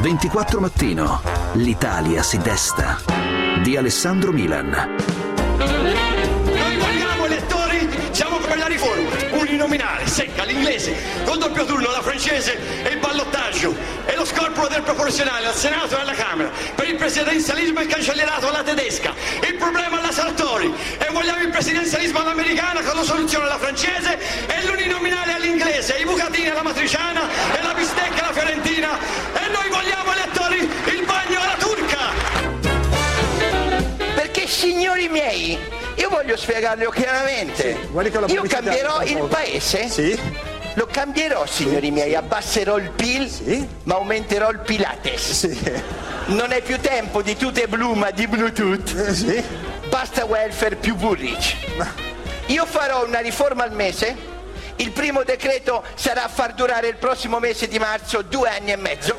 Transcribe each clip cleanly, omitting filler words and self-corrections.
24 Mattino. L'Italia si desta. Di Alessandro Milan. Noi vogliamo elettori, siamo per la riforma, uninominale, secca, l'inglese, col doppio turno, la francese e il ballottaggio e lo scorporo del proporzionale al Senato e alla Camera. Per il presidenzialismo è cancellerato alla tedesca, il problema alla Sartori, e vogliamo il presidenzialismo all'americana con la soluzione alla francese e l'uninominale all'inglese, i bucatini alla matriciana e la bistecca alla fiorentina, e noi vogliamo elettori il bagno alla turca. Perché, signori miei, io voglio spiegarlo chiaramente. Io cambierò il paese? Sì. Lo cambierò, signori miei, abbasserò il PIL, sì, ma aumenterò il Pilates. Sì. Non è più tempo di tutte blu, ma di Bluetooth. Sì. Basta welfare più Burrich. Io farò una riforma al mese. Il primo decreto sarà far durare il prossimo mese di marzo 2 anni e mezzo.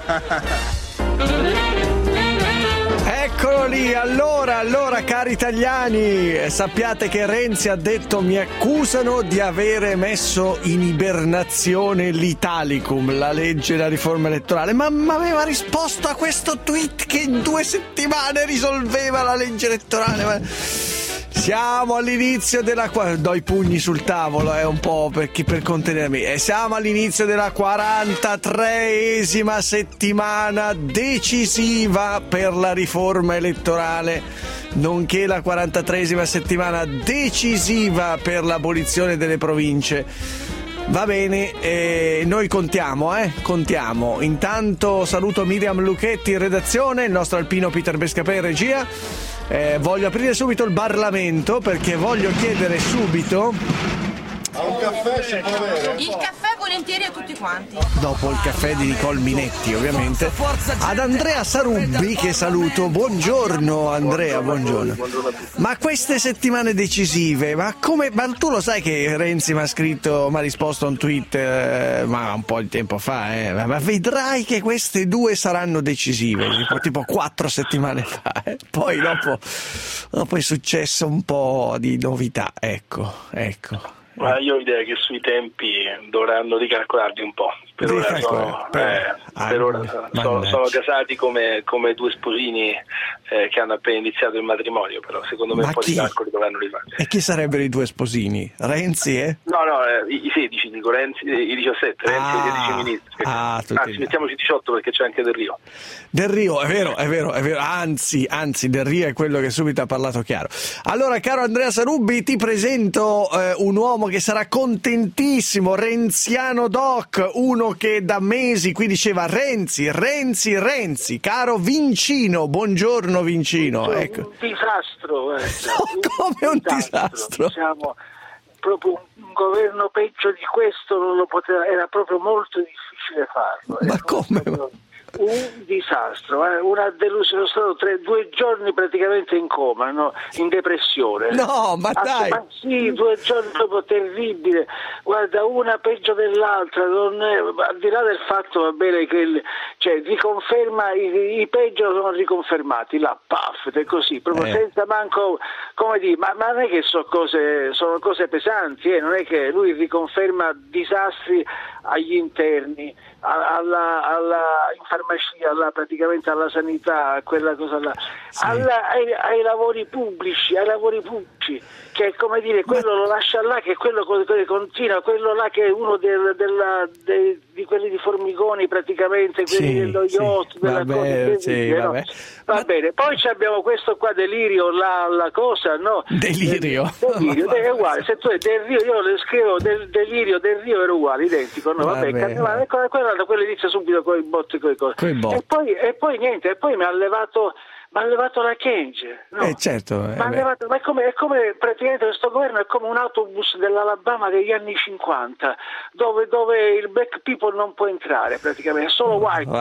Eccolo lì, allora cari italiani, sappiate che Renzi ha detto: mi accusano di avere messo in ibernazione l'Italicum, la legge, la riforma elettorale, ma aveva risposto a questo tweet che in 2 settimane risolveva la legge elettorale. Siamo all'inizio della... do i pugni sul tavolo, un po' per contenermi. Siamo all'inizio della 43esima settimana decisiva per la riforma elettorale, nonché la 43esima settimana decisiva per l'abolizione delle province. Va bene, noi contiamo. Intanto saluto Miriam Lucchetti in redazione, il nostro alpino Peter Bescapè in regia. Voglio aprire subito il Parlamento perché voglio chiedere subito... Un caffè si può avere? Il caffè volentieri a tutti quanti. Dopo il caffè di Nicole Minetti, ovviamente. Ad Andrea Sarubbi, che saluto. Buongiorno Andrea, buongiorno. Ma queste settimane decisive, ma tu lo sai che Renzi mi ha risposto a un tweet ma un po' di tempo fa, ma vedrai che queste 2 saranno decisive, tipo 4 settimane fa. Poi dopo è successo un po' di novità, ecco. Ma io ho l'idea che sui tempi dovranno ricalcolarli un po'. Per ora sono casati come 2 sposini che hanno appena iniziato il matrimonio, però secondo me un po' di calcoli dovranno rifare. E chi sarebbero i 2 sposini? Renzi e? No, i 16, dico Renzi, i 17, Renzi e i 16 ministri. Anzi, mettiamoci 18 perché c'è anche Del Rio. Del Rio, è vero, anzi Del Rio è quello che subito ha parlato chiaro. Allora, caro Andrea Sarubbi, ti presento un uomo che sarà contentissimo, renziano doc, uno che da mesi qui diceva Renzi, caro Vincino, buongiorno Vincino. Ecco. Un disastro. Come un disastro? Siamo proprio un governo peggio di questo non lo poteva, era proprio molto difficile farlo. Ma come? Un disastro, una delusione. Sono stato 2 giorni praticamente in coma, no? In depressione. No, ma dai! Ma sì, 2 giorni proprio terribile. Guarda, una peggio dell'altra. Al di là del fatto, va bene, che riconferma i peggio sono riconfermati, la PAF, è così, proprio senza manco, come dire, ma non è che sono cose pesanti, non è che lui riconferma disastri agli interni, alla in farmacia, praticamente alla sanità, quella cosa là, sì. ai lavori pubblici, che è come dire, quello lo lascia là, che quello continua, quello là che è uno di quelli di Formigoni praticamente, quelli dello yacht, della cosa. Va bene, poi abbiamo questo qua Delirio, la cosa, no? Delirio è uguale, se tu è Del Rio, io le scrivo Delirio, Del Rio era uguale, identico, no? Vabbè, quello inizia subito con i botti, con le cose. E poi niente, e poi mi ha levato la Kenge, no? Certo. Ma è come praticamente questo governo è come un autobus dell'Alabama degli anni 50, dove il black people non può entrare praticamente, è solo white.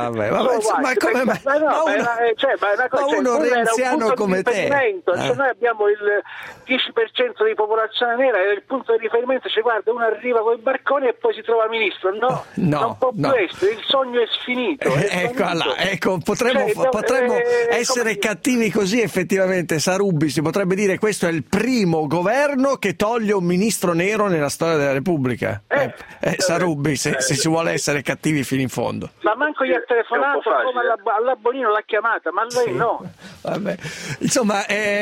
Uno renziano come te. Noi abbiamo il 10% di popolazione nera e il punto di riferimento guarda, uno arriva con i barconi e poi si trova ministro. No, non può più essere, il sogno è sfinito. Potremmo essere cattivi così, effettivamente, Sarubbi, si potrebbe dire questo è il primo governo che toglie un ministro nero nella storia della Repubblica. Sarubbi, se si vuole essere cattivi fino in fondo. Ma manco gli ha telefonato, come alla Bonino l'ha chiamata, ma lei no. Vabbè. Insomma,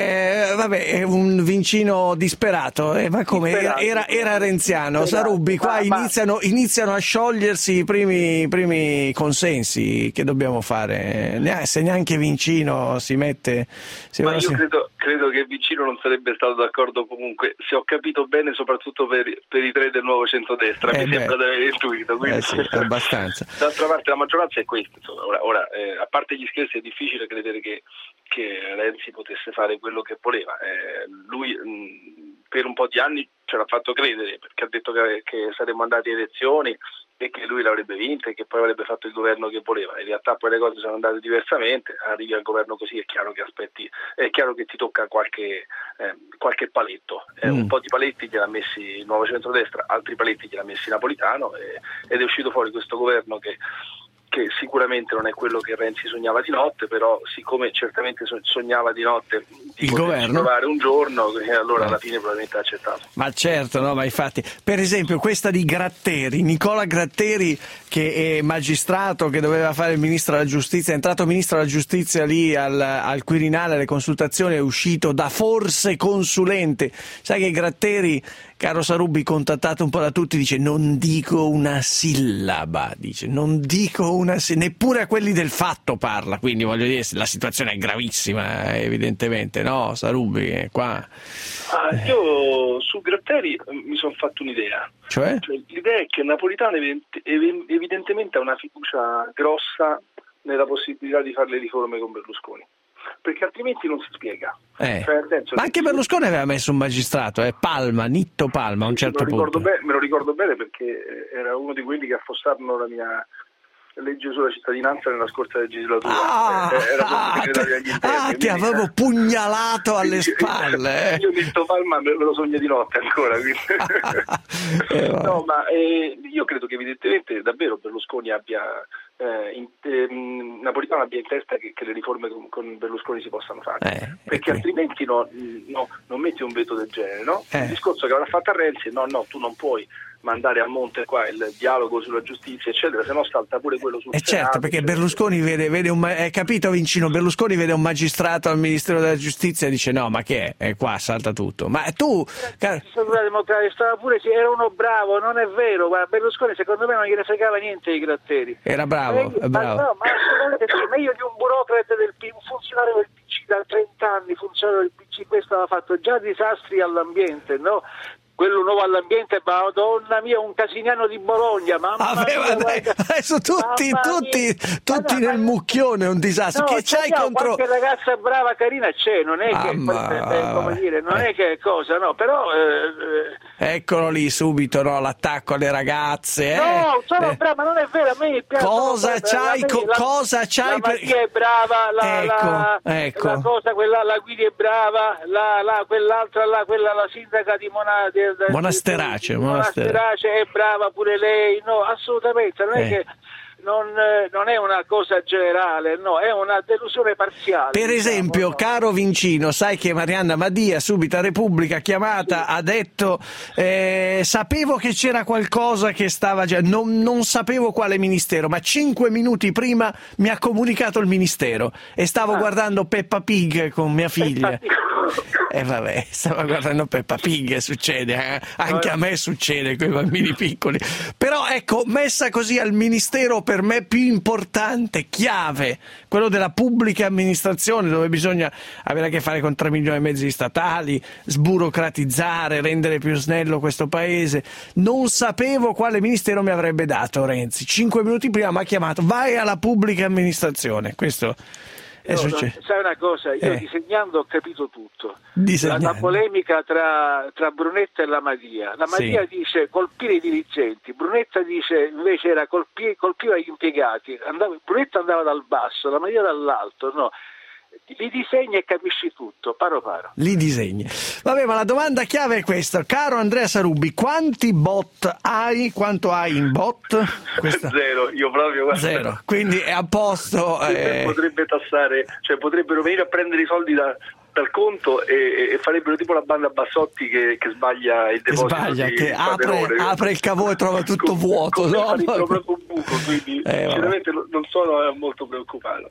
è un Vincino disperato, ma come era renziano. Sarubbi, qua iniziano a sciogliersi i primi consensi che dobbiamo fare. Se neanche Vincino si mette... io credo che Vincino non sarebbe stato d'accordo comunque, se ho capito bene, soprattutto per i tre del nuovo centrodestra, mi sembra di aver intuito. Quindi... sì, abbastanza. D'altra parte la maggioranza è questa, insomma. Ora a parte gli scherzi, è difficile credere che Renzi potesse fare quello che voleva. Lui per un po' di anni ce l'ha fatto credere, perché ha detto che saremmo andati a elezioni e che lui l'avrebbe vinta e che poi avrebbe fatto il governo che voleva. In realtà poi le cose sono andate diversamente, arrivi al governo così, è chiaro che ti tocca qualche paletto. Un po' di paletti gliel'ha messi il nuovo centrodestra, altri paletti gliel'ha messi Napolitano, ed è uscito fuori questo governo che sicuramente non è quello che Renzi sognava di notte, però siccome certamente sognava di notte di trovare un giorno, allora alla fine probabilmente ha accettato. Ma certo, no, ma infatti, per esempio questa di Gratteri, Nicola Gratteri, che è magistrato, che doveva fare il ministro della giustizia, è entrato ministro della giustizia lì al Quirinale, alle consultazioni, è uscito da forse consulente. Sai che Gratteri, caro Sarubbi, contattato un po' da tutti, dice non dico una sillaba, neppure a quelli del Fatto parla, quindi voglio dire, la situazione è gravissima, evidentemente, no Sarubbi? Qua io su Gratteri mi sono fatto un'idea. Cioè, l'idea è che Napolitano evidentemente ha una fiducia grossa nella possibilità di fare le riforme con Berlusconi, perché altrimenti non si spiega. Ma anche Berlusconi aveva messo un magistrato, Nitto Palma, a un certo punto. Me lo ricordo bene, perché era uno di quelli che affossarono la mia legge sulla cittadinanza nella scorsa legislatura. Era segretario degli interni. Ti avevo pugnalato alle spalle. Io Nitto Palma me lo sogno di notte ancora. No, ma io credo che evidentemente davvero Berlusconi abbia Napolitano abbia in testa che le riforme con Berlusconi si possano fare, perché altrimenti non metti un veto del genere, no? Il discorso che avrà fatto a Renzi è no, tu non puoi mandare a monte qua il dialogo sulla giustizia eccetera, se no salta pure quello sul Senato. Certo, perché Berlusconi vede capito Vincino, Berlusconi vede un magistrato al Ministero della Giustizia e dice no, ma che è qua, salta tutto. Ma tu stava pure, era uno bravo, non è vero, ma Berlusconi secondo me non gliene fregava niente i Gratteri. Era bravo, ma assolutamente sì, meglio di un burocrate un funzionario del PC da 30 anni, funzionario del PC, questo aveva fatto già disastri all'ambiente, no? Quello nuovo all'ambiente, madonna mia, un casiniano di Bologna, adesso tutti nel mucchione, un disastro. No, che c'hai contro? Qualche ragazza brava, carina c'è, non è non è che cosa, no, però eccolo lì subito, no, l'attacco alle ragazze. No, sono brava, ma non è vero, a me piace. Cosa c'hai? La Maria è brava, la cosa, quella, la Guidi è brava, quell'altra quella la sindaca di Monasterace è brava pure lei, no, assolutamente, non è che non è una cosa generale, no, è una delusione parziale. Per esempio, caro Vincino, sai che Marianna Madia, subito a Repubblica chiamata, ha detto sapevo che c'era qualcosa che stava già, non sapevo quale ministero, ma 5 minuti prima mi ha comunicato il ministero e stavo guardando Peppa Pig con mia figlia. Stavo guardando Peppa Pig, succede, anche a me succede con i bambini piccoli, però ecco, messa così al ministero per me più importante, chiave, quello della pubblica amministrazione, dove bisogna avere a che fare con 3 milioni e mezzo di statali, sburocratizzare, rendere più snello questo paese. Non sapevo quale ministero mi avrebbe dato Renzi. 5 minuti prima mi ha chiamato, vai alla pubblica amministrazione. Questo sai una cosa, io disegnando ho capito tutto. La polemica tra Brunetta e la Madia. La Madia dice colpire i dirigenti, Brunetta dice invece era colpiva gli impiegati. Brunetta andava dal basso, la Madia dall'alto, no? li disegni e capisci tutto, paro. Li disegni. Vabbè, ma la domanda chiave è questa. Caro Andrea Sarubbi, quanti bot hai? Quanto hai in bot? Zero, io proprio. Zero, quindi è a posto. Potrebbe tassare, cioè potrebbero venire a prendere i soldi dal conto e farebbero tipo la banda Bassotti che sbaglia il deposito, che apre il cavo e trova tutto vuoto, no? Proprio un buco, quindi sinceramente non sono molto preoccupato.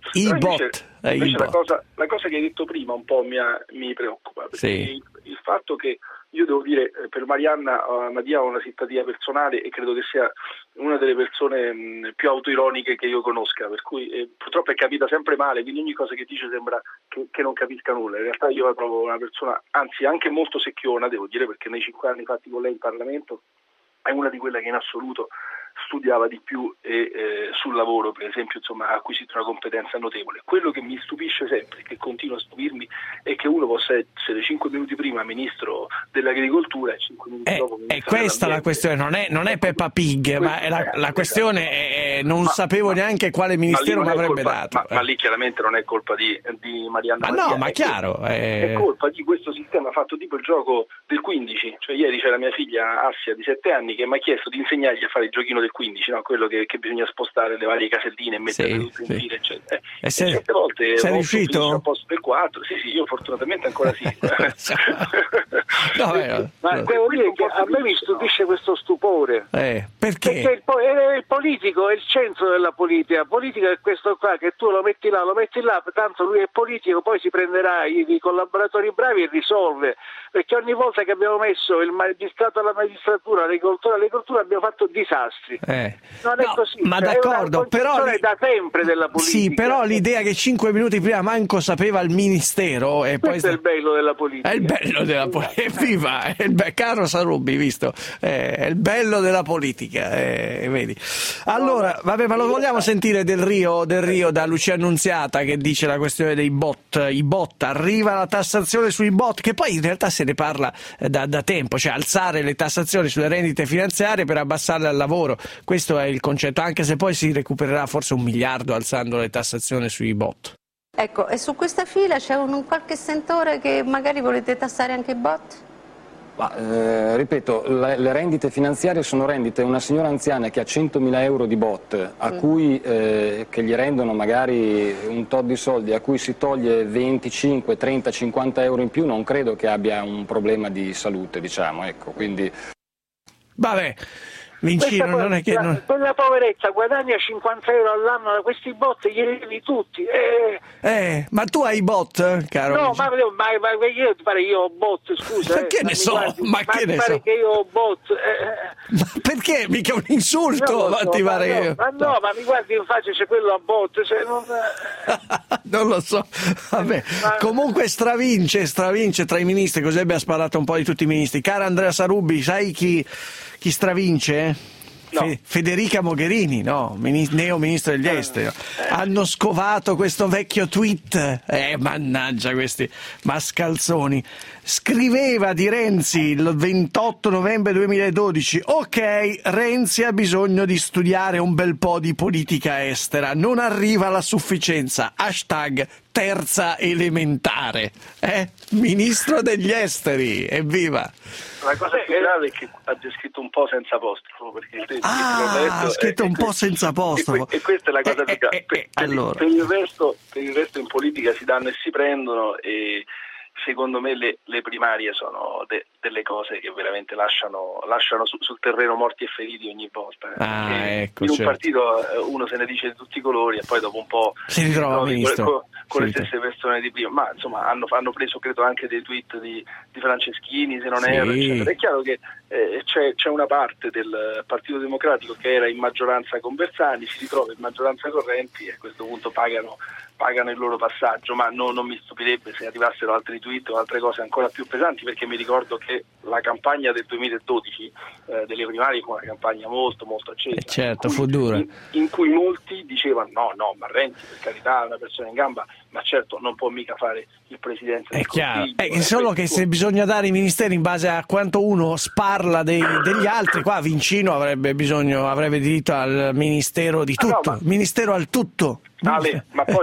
La cosa che hai detto prima un po' mi preoccupa, perché il fatto che io devo dire, per Madia ho una simpatia personale e credo che sia una delle persone più autoironiche che io conosca, per cui purtroppo è capita sempre male, quindi ogni cosa che dice sembra che non capisca nulla. In realtà io la trovo una persona, anzi anche molto secchiona, devo dire, perché nei 5 anni fatti con lei in Parlamento è una di quelle che in assoluto studiava di più e sul lavoro, per esempio, insomma, ha acquisito una competenza notevole. Quello che mi stupisce sempre, che continua a stupirmi, è che uno possa essere 5 minuti prima ministro dell'agricoltura e 5 minuti dopo ministro. È questa la questione, non è Peppa Pig, ma è la questione è non sapevo neanche quale ministero mi avrebbe dato. Ma lì chiaramente non è colpa di Marianna Madia. No, ma chiaro. È colpa di questo sistema fatto tipo il gioco del 15. Cioè ieri c'era mia figlia Assia di 7 anni che mi ha chiesto di insegnargli a fare il giochino del 15, no? Quello che bisogna spostare le varie caselline e metterle tutte in fila, eccetera. E certe volte sei riuscito? Un posto per 4. Sì, io fortunatamente ancora sì. Ma devo dire che a me mi stupisce questo stupore. Perché? Perché il politico è il centro della politica. La politica è questo qua, che tu lo metti là, tanto lui è politico, poi si prenderà i collaboratori bravi e risolve. Perché ogni volta che abbiamo messo il magistrato alla magistratura, l'agricoltura abbiamo fatto disastri. Non è così. Ma d'accordo, però da sempre della politica. Sì, però l'idea che 5 minuti prima manco sapeva il ministero e questo poi è il bello della politica. È il bello della politica. Evviva, caro Sarubbi, visto? È il bello della politica, vedi. Allora, vabbè, ma lo vogliamo sentire del Rio da Lucia Annunziata che dice la questione dei bot, i bot, arriva la tassazione sui bot, che poi in realtà se ne parla da tempo, cioè alzare le tassazioni sulle rendite finanziarie per abbassarle al lavoro. Questo è il concetto, anche se poi si recupererà forse 1 miliardo alzando le tassazioni sui bot. Ecco, e su questa fila c'è un qualche sentore che magari volete tassare anche i bot? Ripeto, le rendite finanziarie sono rendite. Una signora anziana che ha 100.000 euro di bot, a cui, che gli rendono magari un tot di soldi, a cui si toglie 25, 30, 50 euro in più, non credo che abbia un problema di salute, diciamo, ecco, quindi... Vabbè. Vincino, non è che quella poverezza guadagna 50 euro all'anno da questi bot, glieli devi tutti. Ma tu hai bot, caro? No, ma io ho bot, scusa. Ma che ne so? Che ne so? Che io ho bot. Ma perché? Mica un insulto, ma mi guardi in faccia, c'è quello a bot. Non lo so. Vabbè. Comunque stravince tra i ministri, così abbia sparato un po' di tutti i ministri. Cara Andrea Sarubbi, sai chi stravince? No. Federica Mogherini, no? Neo ministro degli esteri. Hanno scovato questo vecchio tweet. Mannaggia questi mascalzoni. Scriveva di Renzi il 28 novembre 2012: ok, Renzi ha bisogno di studiare un bel po' di politica estera, non arriva alla sufficienza. Hashtag terza elementare. Ministro degli esteri, evviva! La cosa più grave è che ha scritto un po' senza apostrofo, perché il testo ha scritto un po' senza apostrofo. E questa è la cosa più grave. Allora. Per il resto in politica si danno e si prendono, e secondo me le primarie sono delle cose che veramente lasciano sul terreno morti e feriti ogni volta. Ecco, in un partito uno se ne dice di tutti i colori e poi dopo un po' si ritrova ministro con le stesse persone di prima, ma insomma hanno preso credo anche dei tweet di Franceschini, se non erro, eccetera. È chiaro che c'è una parte del Partito Democratico che era in maggioranza con Bersani, si ritrova in maggioranza con Renzi e a questo punto pagano il loro passaggio, ma non mi stupirebbe se arrivassero altri tweet o altre cose ancora più pesanti, perché mi ricordo che la campagna del 2012 delle primarie fu una campagna molto molto accesa, certo, fu dura, in cui molti dicevano no, ma Renzi per carità è una persona in gamba, ma certo non può mica fare il presidente del Consiglio. È solo che se bisogna dare i ministeri in base a quanto uno sparla degli altri, qua Vincino avrebbe diritto al ministero di tutto, ministero al tutto. Ale, ma poi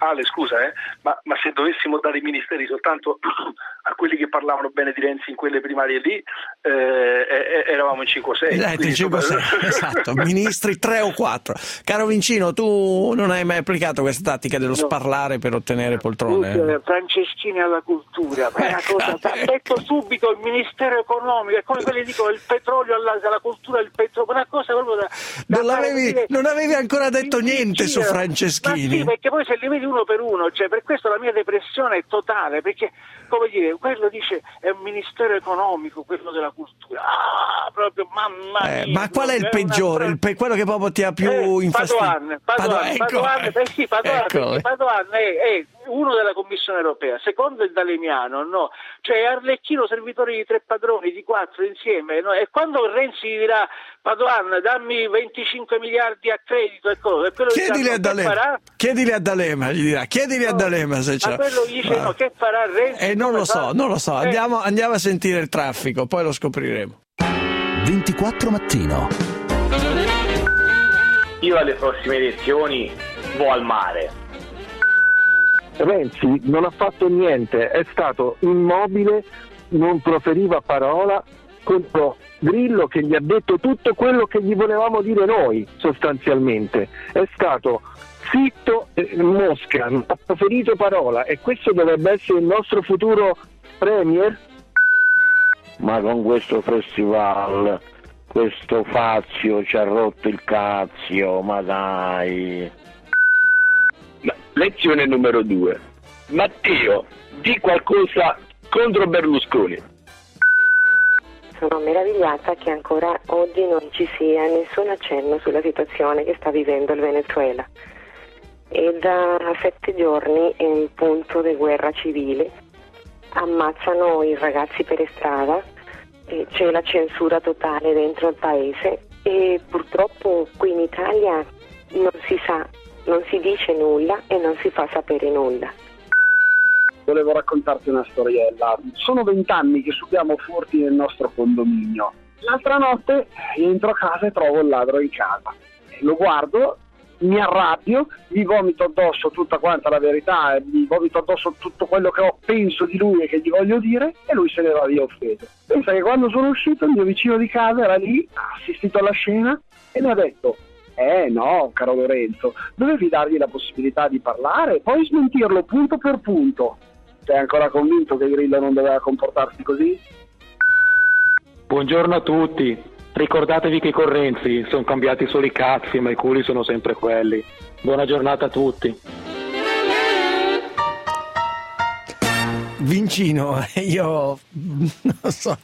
Ale, scusa, ma se dovessimo dare i ministeri soltanto a quelli che parlavano bene di Renzi in quelle primarie lì, eravamo in 5-6. 5-6, esatto, ministri 3 o 4. Caro Vincino, tu non hai mai applicato questa tattica dello sparlare per ottenere poltrone? Franceschini alla cultura, ma è una cosa, detto subito il Ministero Economico, è come quelli dicono il petrolio alla cultura, il petrolio, una cosa proprio non avevi ancora detto niente su Franceschini. Ma sì, perché poi se li vedi uno per uno, cioè per questo la mia depressione è totale, perché come dire, quello dice è un ministero economico, quello della cultura, proprio mamma mia. Ma qual è il peggiore, quello che proprio ti ha più infastidito? Padoan è uno della Commissione europea, secondo il Dalemiano, no? Cioè Arlecchino servitore di 3 padroni, di 4 insieme, no? E quando Renzi gli dirà Padoan dammi 25 miliardi a credito e cose, chiedili a D'Alema, gli dirà, chiedili a D'Alema se c'è. Ma quello dice no, che farà Renzi? Non lo so, andiamo a sentire il traffico, poi lo scopriremo. 24 mattino. Io alle prossime elezioni vo' al mare. Renzi non ha fatto niente, è stato immobile, non proferiva parola contro Grillo che gli ha detto tutto quello che gli volevamo dire noi sostanzialmente. È stato zitto, mosca, non ha proferito parola, e questo dovrebbe essere il nostro futuro premier? Ma con questo festival, questo Fazio ci ha rotto il cazzo, ma dai. Lezione numero 2. Matteo, di qualcosa contro Berlusconi. Sono meravigliata che ancora oggi non ci sia nessun accenno sulla situazione che sta vivendo il Venezuela. E da 7 giorni è un punto di guerra civile, ammazzano i ragazzi per strada, c'è la censura totale dentro il paese e purtroppo qui in Italia non si sa, non si dice nulla e non si fa sapere nulla. Volevo raccontarti una storiella. Sono 20 anni che subiamo furti nel nostro condominio. L'altra notte entro a casa e trovo il ladro in casa. Lo guardo, mi arrabbio, gli vomito addosso tutta quanta la verità, gli vomito addosso tutto quello che penso di lui e che gli voglio dire, e lui se ne va via offeso. Pensa che quando sono uscito il mio vicino di casa era lì, ha assistito alla scena e mi ha detto: no, caro Lorenzo, dovevi dargli la possibilità di parlare e poi smentirlo punto per punto. Sei ancora convinto che Grillo non doveva comportarsi così? Buongiorno a tutti. Ricordatevi che con Renzi sono cambiati solo i cazzi, ma i culi sono sempre quelli. Buona giornata a tutti. Vincino, io non so,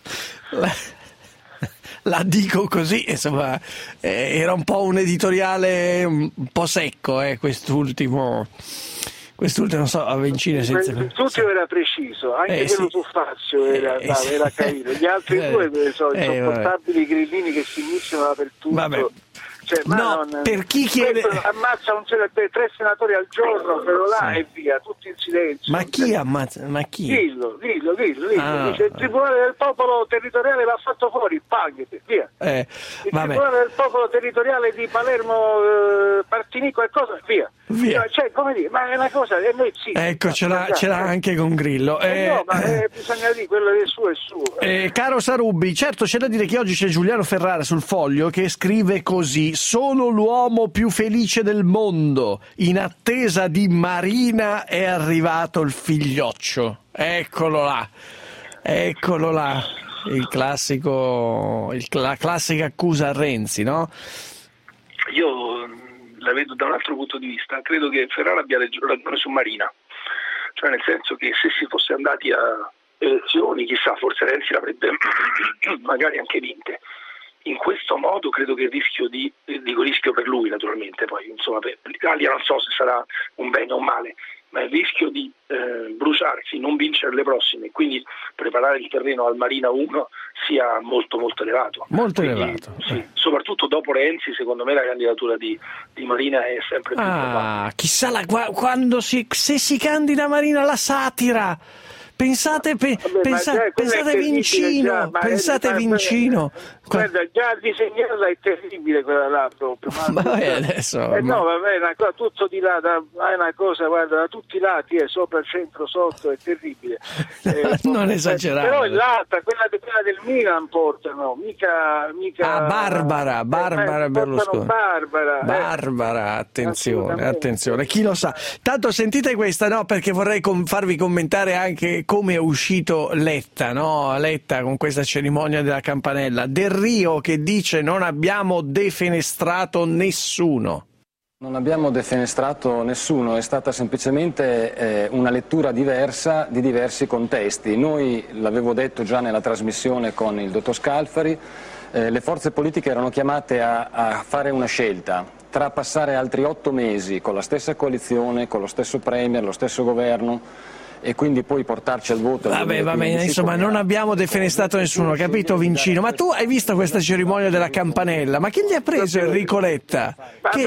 la dico così, insomma, era un po' un editoriale un po' secco, quest'ultimo, non so, a Vincino senza... L'ultimo era preciso, anche quello su Fazio era carino, gli altri due sono insopportabili grillini che si mischiano dappertutto. Vabbè. Cioè, per chi chiede... ammazza 3 senatori al giorno, però là e via, tutti in silenzio. Ma chi ammazza? Ma chi? Dillo. Dice, il Tribunale del Popolo Territoriale va fatto fuori, paghete, via. Il Tribunale del Popolo Territoriale di Palermo, Partinico e cosa, via. Cioè, come dire, ma è una cosa, e noi sì. Ecco, ce l'ha anche con Grillo. No, ma bisogna dire, quello che è suo è suo. Caro Sarubbi, certo c'è da dire che oggi c'è Giuliano Ferrara sul Foglio che scrive così: sono l'uomo più felice del mondo, in attesa di Marina è arrivato il figlioccio. Eccolo là, la classica accusa a Renzi, no? Io la vedo da un altro punto di vista, credo che Ferrara abbia ragione su Marina, cioè nel senso che se si fosse andati a elezioni, chissà, forse Renzi l'avrebbe magari anche vinte. In questo modo credo che il rischio dico rischio per lui naturalmente, poi insomma per l'Italia non so se sarà un bene o un male, ma il rischio di bruciarsi, non vincere le prossime e quindi preparare il terreno al Marina 1 sia molto molto elevato. Elevato. Sì, soprattutto dopo Renzi, secondo me la candidatura di Marina è sempre più probabile. Chissà se si candida Marina la satira. Pensate Vincino, pensate Vincino. Guarda, già disegnata è terribile quella là proprio. Ma adesso... no, vabbè, è una cosa, tutto di là, è una cosa, guarda, da tutti i lati, sopra, centro, sotto, è terribile. Non esagerare. Però è l'altra, quella del Milan portano, mica Barbara Berlusconi. Barbara, attenzione, chi lo sa. Tanto sentite questa, no, perché vorrei farvi commentare anche come è uscito Letta, no? Letta con questa cerimonia della campanella. Del Rio che dice: non abbiamo defenestrato nessuno. Non abbiamo defenestrato nessuno, è stata semplicemente una lettura diversa di diversi contesti. Noi, l'avevo detto già nella trasmissione con il dottor Scalfari, le forze politiche erano chiamate a fare una scelta tra passare altri 8 mesi con la stessa coalizione, con lo stesso Premier, lo stesso governo, e quindi poi portarci al voto. Vabbè, insomma, non abbiamo defenestrato nessuno, capito Vincino? Ma tu hai visto questa cerimonia della campanella? Ma chi gli ha preso Enrico Letta? È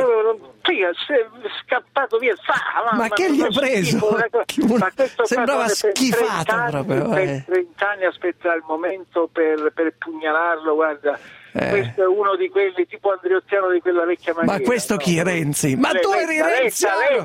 scappato via. Ma che gli ha preso? Sembrava schifato proprio. Per 30 anni aspetta il momento per pugnalarlo, guarda. Questo è uno di quelli tipo Andreottiano di quella vecchia maniera. Ma questo chi? Renzi? Ma tu eri renziano?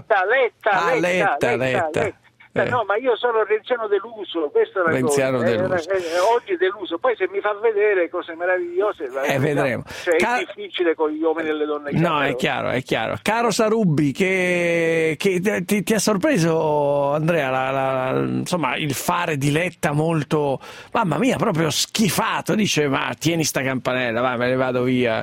Letta. No, ma io sono renziano deluso, questa è la renziano cosa. Deluso. Oggi deluso, poi se mi fa vedere cose meravigliose vedremo. Cioè, è difficile con gli uomini e le donne. No, è chiaro. Caro Sarubbi, che ti ha sorpreso, Andrea, insomma, il fare di Letta molto, mamma mia, proprio schifato, dice: ma tieni sta campanella, va, me ne vado via.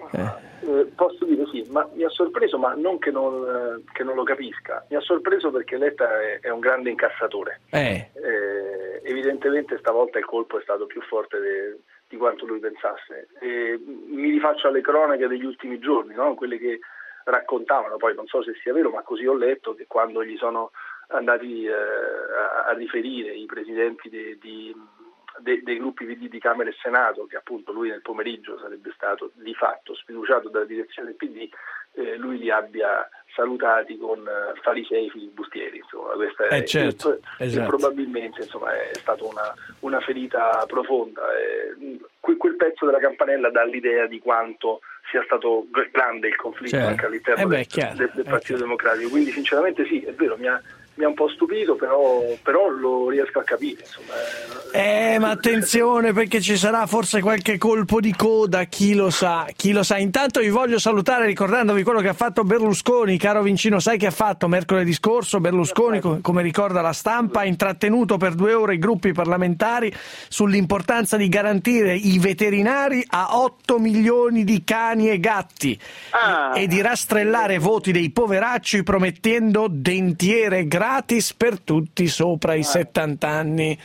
Posso dire sì, ma mi ha sorpreso, ma non che non lo capisca, mi ha sorpreso perché Letta è un grande incassatore. Evidentemente stavolta il colpo è stato più forte di quanto lui pensasse. Mi rifaccio alle cronache degli ultimi giorni, no? Quelle che raccontavano, poi non so se sia vero, ma così ho letto, che quando gli sono andati a riferire i presidenti dei gruppi PD di Camera e Senato, che appunto lui nel pomeriggio sarebbe stato di fatto sfiduciato dalla direzione del PD, lui li abbia salutati con farisei filibustieri, insomma, questa è certo, esatto. Probabilmente insomma è stata una ferita profonda. Quel pezzo della campanella dà l'idea di quanto sia stato grande il conflitto, certo, anche all'interno del Partito Democratico, quindi sinceramente sì, è vero, mi ha un po' stupito, però lo riesco a capire, insomma. Ma attenzione, perché ci sarà forse qualche colpo di coda, chi lo sa. Intanto vi voglio salutare ricordandovi quello che ha fatto Berlusconi. Caro Vincino, sai che ha fatto mercoledì scorso? Berlusconi, come ricorda la stampa, ha intrattenuto per 2 ore i gruppi parlamentari sull'importanza di garantire i veterinari a 8 milioni di cani e gatti e di rastrellare voti dei poveracci promettendo dentiere gratis per tutti sopra i 70 anni.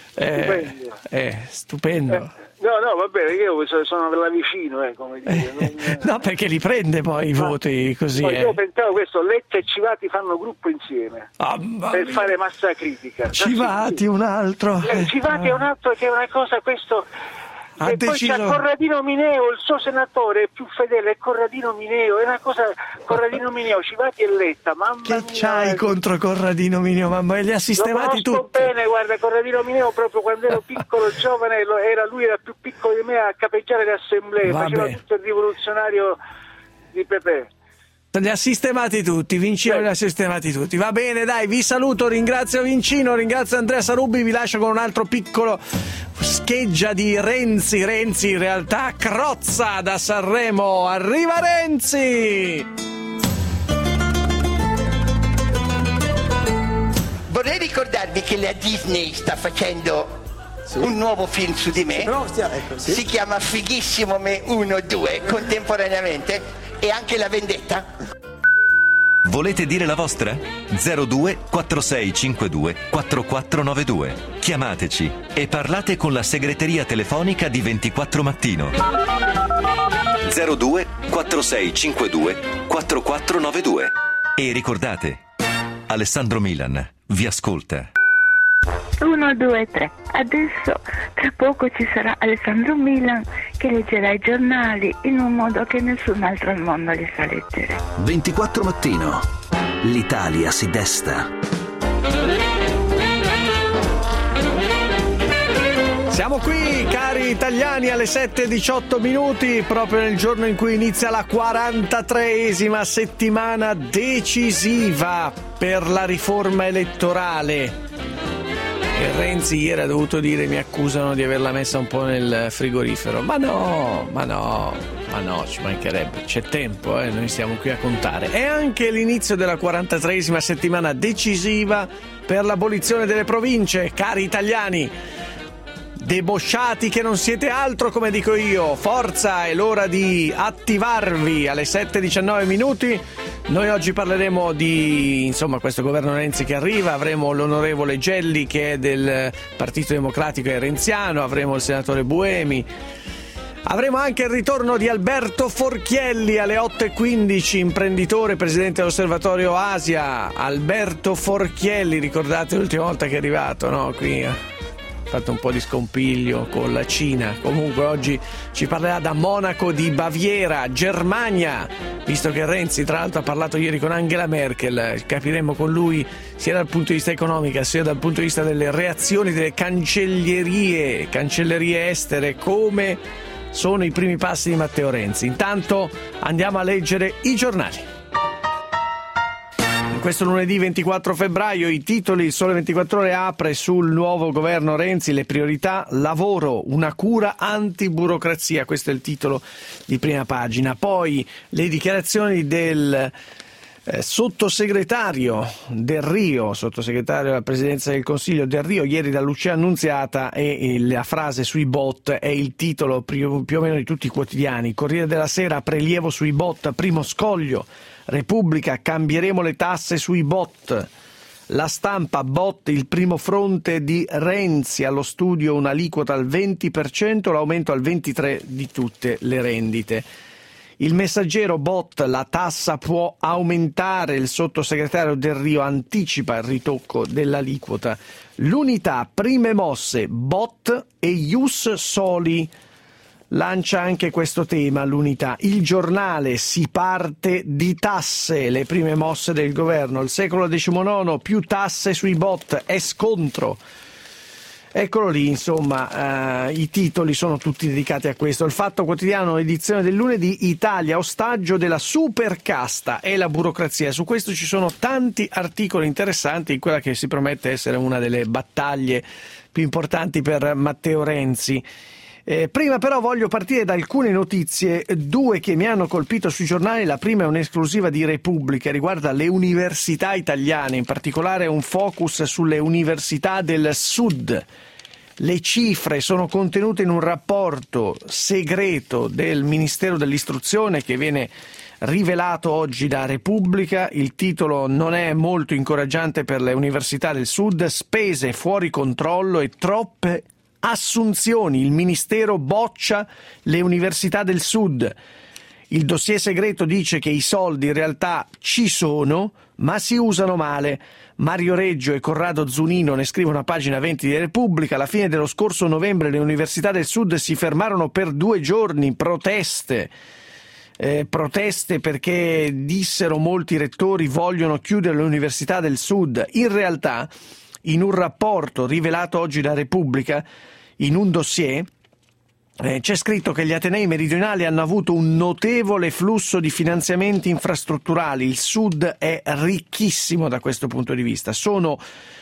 Stupendo. No, va bene, io sono là vicino, come dire. No, perché li prende poi i voti così. Io pensavo questo, Letta e Civati fanno gruppo insieme per fare massa critica. Civati un altro. Civati è un altro che è una cosa, questo. E poi c'è Corradino Mineo, il suo senatore è più fedele, è Corradino Mineo, è una cosa, Corradino Mineo, Civati e Letta, mamma mia. Che c'hai contro Corradino Mineo, mamma, li ha sistemati tutti. Lo conosco bene, guarda, Corradino Mineo proprio quando ero piccolo, giovane, lui era più piccolo di me a capeggiare le assemblee, faceva tutto il rivoluzionario di Pepe. Li ha sistemati tutti, Vincino li ha sistemati tutti. Va bene, dai, vi saluto, ringrazio Vincino, ringrazio Andrea Sarubbi, vi lascio con un altro piccolo scheggia di Renzi in realtà Crozza da Sanremo. Arriva Renzi! Vorrei ricordarvi che la Disney sta facendo un nuovo film su di me, si chiama Fighissimo Me 1, 2 contemporaneamente, e anche La Vendetta. Volete dire la vostra? 02 4652 4492. Chiamateci e parlate con la segreteria telefonica di 24 Mattino. 02 4652 4492. E ricordate, Alessandro Milan vi ascolta. 1, 2, 3. Adesso tra poco ci sarà Alessandro Milan che leggerà i giornali in un modo che nessun altro al mondo li sa leggere. 24 Mattino. L'Italia si desta. Siamo qui, cari italiani, alle 7:18 minuti, proprio nel giorno in cui inizia la 43esima settimana decisiva per la riforma elettorale. E Renzi ieri ha dovuto dire: mi accusano di averla messa un po' nel frigorifero. Ma no, ci mancherebbe, c'è tempo, noi stiamo qui a contare. È anche l'inizio della 43esima settimana decisiva per l'abolizione delle province, cari italiani. Debosciati che non siete altro, come dico io, forza, è l'ora di attivarvi. Alle 7:19 minuti noi oggi parleremo di questo governo Renzi che arriva, avremo l'onorevole Gelli che è del Partito Democratico e renziano, avremo il senatore Buemi, avremo anche il ritorno di Alberto Forchielli alle 8:15, imprenditore, presidente dell'Osservatorio Asia. Alberto Forchielli, ricordate l'ultima volta che è arrivato, no? Qui fatto un po' di scompiglio con la Cina. Comunque oggi ci parlerà da Monaco di Baviera, Germania, visto che Renzi tra l'altro ha parlato ieri con Angela Merkel. Capiremo con lui sia dal punto di vista economico sia dal punto di vista delle reazioni delle cancellerie estere, come sono i primi passi di Matteo Renzi. Intanto andiamo a leggere i giornali. Questo lunedì 24 febbraio i titoli. Il Sole 24 Ore apre sul nuovo governo Renzi, le priorità: lavoro, una cura antiburocrazia, questo è il titolo di prima pagina. Poi le dichiarazioni del sottosegretario Del Rio, sottosegretario alla Presidenza del Consiglio Del Rio, ieri da Lucia Annunziata, e la frase sui bot è il titolo più o meno di tutti i quotidiani. Corriere della Sera: prelievo sui bot, primo scoglio. Repubblica: cambieremo le tasse sui bot. La Stampa: bot, il primo fronte di Renzi, allo studio un'aliquota al 20%, l'aumento al 23% di tutte le rendite. Il Messaggero: bot, la tassa può aumentare, il sottosegretario Del Rio anticipa il ritocco dell'aliquota. L'Unità: prime mosse, bot e ius soli. Lancia anche questo tema l'Unità. Il Giornale: si parte di tasse, le prime mosse del governo. Il Secolo XIX: più tasse sui bot, è scontro. Eccolo lì, i titoli sono tutti dedicati a questo. Il Fatto Quotidiano, edizione del lunedì: Italia ostaggio della supercasta e la burocrazia. Su questo ci sono tanti articoli interessanti in quella che si promette essere una delle battaglie più importanti per Matteo Renzi. Prima però voglio partire da alcune notizie, due che mi hanno colpito sui giornali. La prima è un'esclusiva di Repubblica, riguarda le università italiane, in particolare un focus sulle università del Sud. Le cifre sono contenute in un rapporto segreto del Ministero dell'Istruzione che viene rivelato oggi da Repubblica. Il titolo non è molto incoraggiante per le università del Sud: spese fuori controllo e troppe assunzioni, il Ministero boccia le università del Sud. Il dossier segreto dice che i soldi in realtà ci sono, ma si usano male. Mario Reggio e Corrado Zunino ne scrivono a pagina 20 di Repubblica. Alla fine dello scorso novembre le università del Sud si fermarono per 2 giorni, proteste perché dissero molti rettori vogliono chiudere le università del Sud. In realtà, in un rapporto rivelato oggi da Repubblica, in un dossier, c'è scritto che gli atenei meridionali hanno avuto un notevole flusso di finanziamenti infrastrutturali. Il Sud è ricchissimo da questo punto di vista. Sono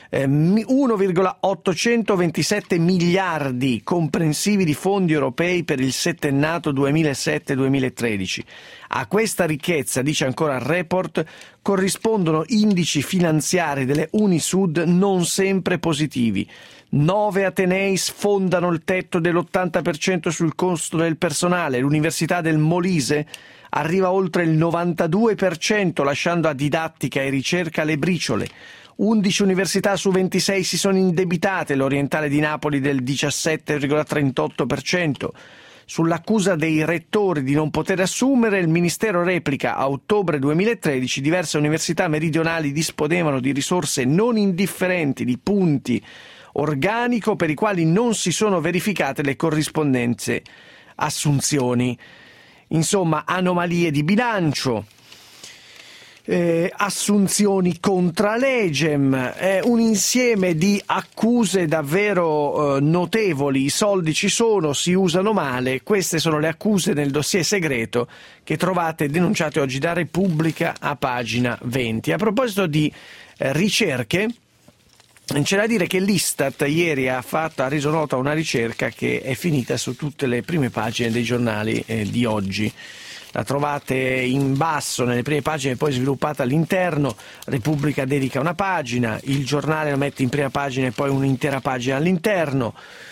1,827 miliardi comprensivi di fondi europei per il settennato 2007-2013. A questa ricchezza, dice ancora il report, corrispondono indici finanziari delle Unisud non sempre positivi. 9 atenei sfondano il tetto dell'80% sul costo del personale. L'Università del Molise arriva oltre il 92%, lasciando a didattica e ricerca le briciole. 11 università su 26 si sono indebitate, l'Orientale di Napoli del 17,38%. Sull'accusa dei rettori di non poter assumere, il Ministero replica: a ottobre 2013 diverse università meridionali disponevano di risorse non indifferenti di punti organico per i quali non si sono verificate le corrispondenze assunzioni. Insomma, anomalie di bilancio. assunzioni contra legem, un insieme di accuse davvero notevoli. I soldi ci sono, si usano male. Queste sono le accuse nel dossier segreto che trovate denunciate oggi da Repubblica a pagina 20. A proposito di ricerche, c'è da dire che l'Istat ieri ha reso nota una ricerca che è finita su tutte le prime pagine dei giornali di oggi. La trovate in basso nelle prime pagine, poi sviluppata all'interno. Repubblica dedica una pagina, il giornale lo mette in prima pagina e poi un'intera pagina all'interno.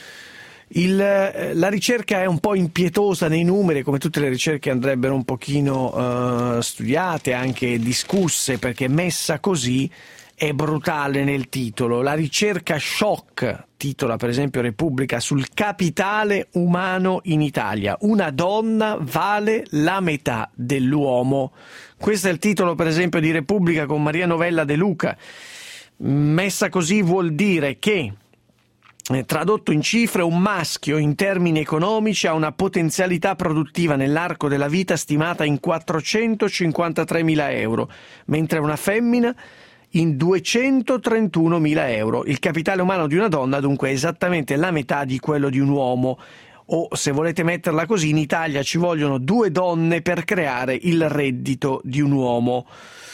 La ricerca è un po' impietosa nei numeri, come tutte le ricerche andrebbero un pochino studiate, anche discusse, perché messa così è brutale nel titolo. La ricerca shock, titola per esempio Repubblica, sul capitale umano in Italia. Una donna vale la metà dell'uomo. Questo è il titolo per esempio di Repubblica con Maria Novella De Luca. Messa così vuol dire che, tradotto in cifre, un maschio in termini economici ha una potenzialità produttiva nell'arco della vita stimata in 453.000 euro, mentre una femmina in 231.000 euro. Il capitale umano di una donna dunque è esattamente la metà di quello di un uomo, o se volete metterla così, in Italia ci vogliono 2 donne per creare il reddito di un uomo.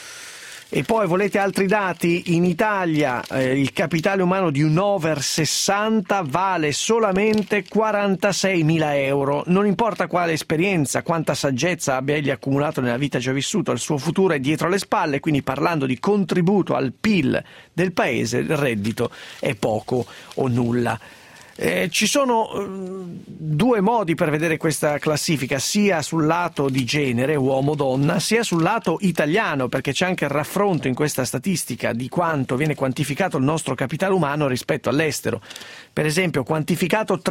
E poi volete altri dati? In Italia il capitale umano di un over 60 vale solamente 46.000 euro. Non importa quale esperienza, quanta saggezza abbia egli accumulato nella vita già vissuta, il suo futuro è dietro le spalle, quindi parlando di contributo al PIL del paese, il reddito è poco o nulla. Ci sono 2 modi per vedere questa classifica, sia sul lato di genere, uomo-donna, sia sul lato italiano, perché c'è anche il raffronto in questa statistica di quanto viene quantificato il nostro capitale umano rispetto all'estero. Per esempio, quantificato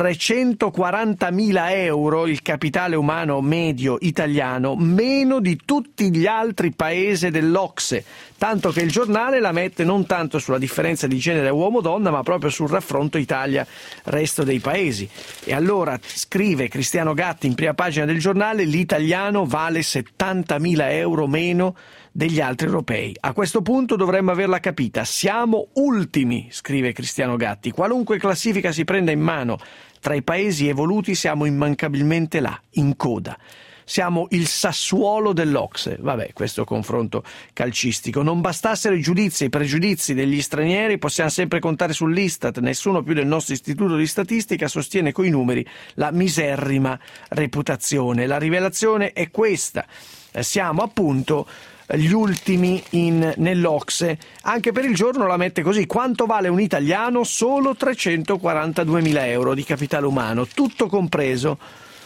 340.000 euro il capitale umano medio italiano, meno di tutti gli altri paesi dell'OCSE, tanto che il giornale la mette non tanto sulla differenza di genere uomo-donna, ma proprio sul raffronto Italia-resto dei paesi. E allora, scrive Cristiano Gatti in prima pagina del giornale, l'italiano vale 70.000 euro meno degli altri europei. A questo punto dovremmo averla capita. Siamo ultimi, scrive Cristiano Gatti. Qualunque classifica si prenda in mano, tra i paesi evoluti siamo immancabilmente là, in coda. Siamo il Sassuolo dell'Ocse. Vabbè, questo confronto calcistico. Non bastassero i giudizi e i pregiudizi degli stranieri, possiamo sempre contare sull'Istat. Nessuno più del nostro istituto di statistica sostiene coi numeri la miserrima reputazione. La rivelazione è questa. Siamo appunto gli ultimi nell'Ocse. Anche per il giorno la mette così: quanto vale un italiano? Solo 342.000 euro di capitale umano, tutto compreso.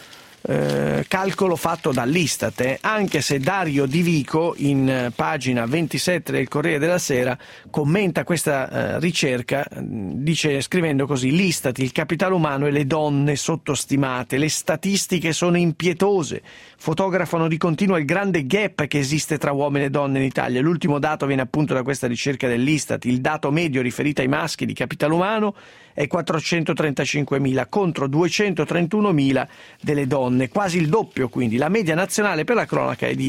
Calcolo fatto dall'Istat, anche se Dario Di Vico in pagina 27 del Corriere della Sera commenta questa ricerca, dice, scrivendo così: l'Istat, il capitale umano e le donne sottostimate, le statistiche sono impietose, fotografano di continuo il grande gap che esiste tra uomini e donne in Italia. L'ultimo dato viene appunto da questa ricerca dell'Istat. Il dato medio riferito ai maschi di capitale umano è 435.000 contro 231.000 delle donne, quasi il doppio quindi. La media nazionale per la cronaca è di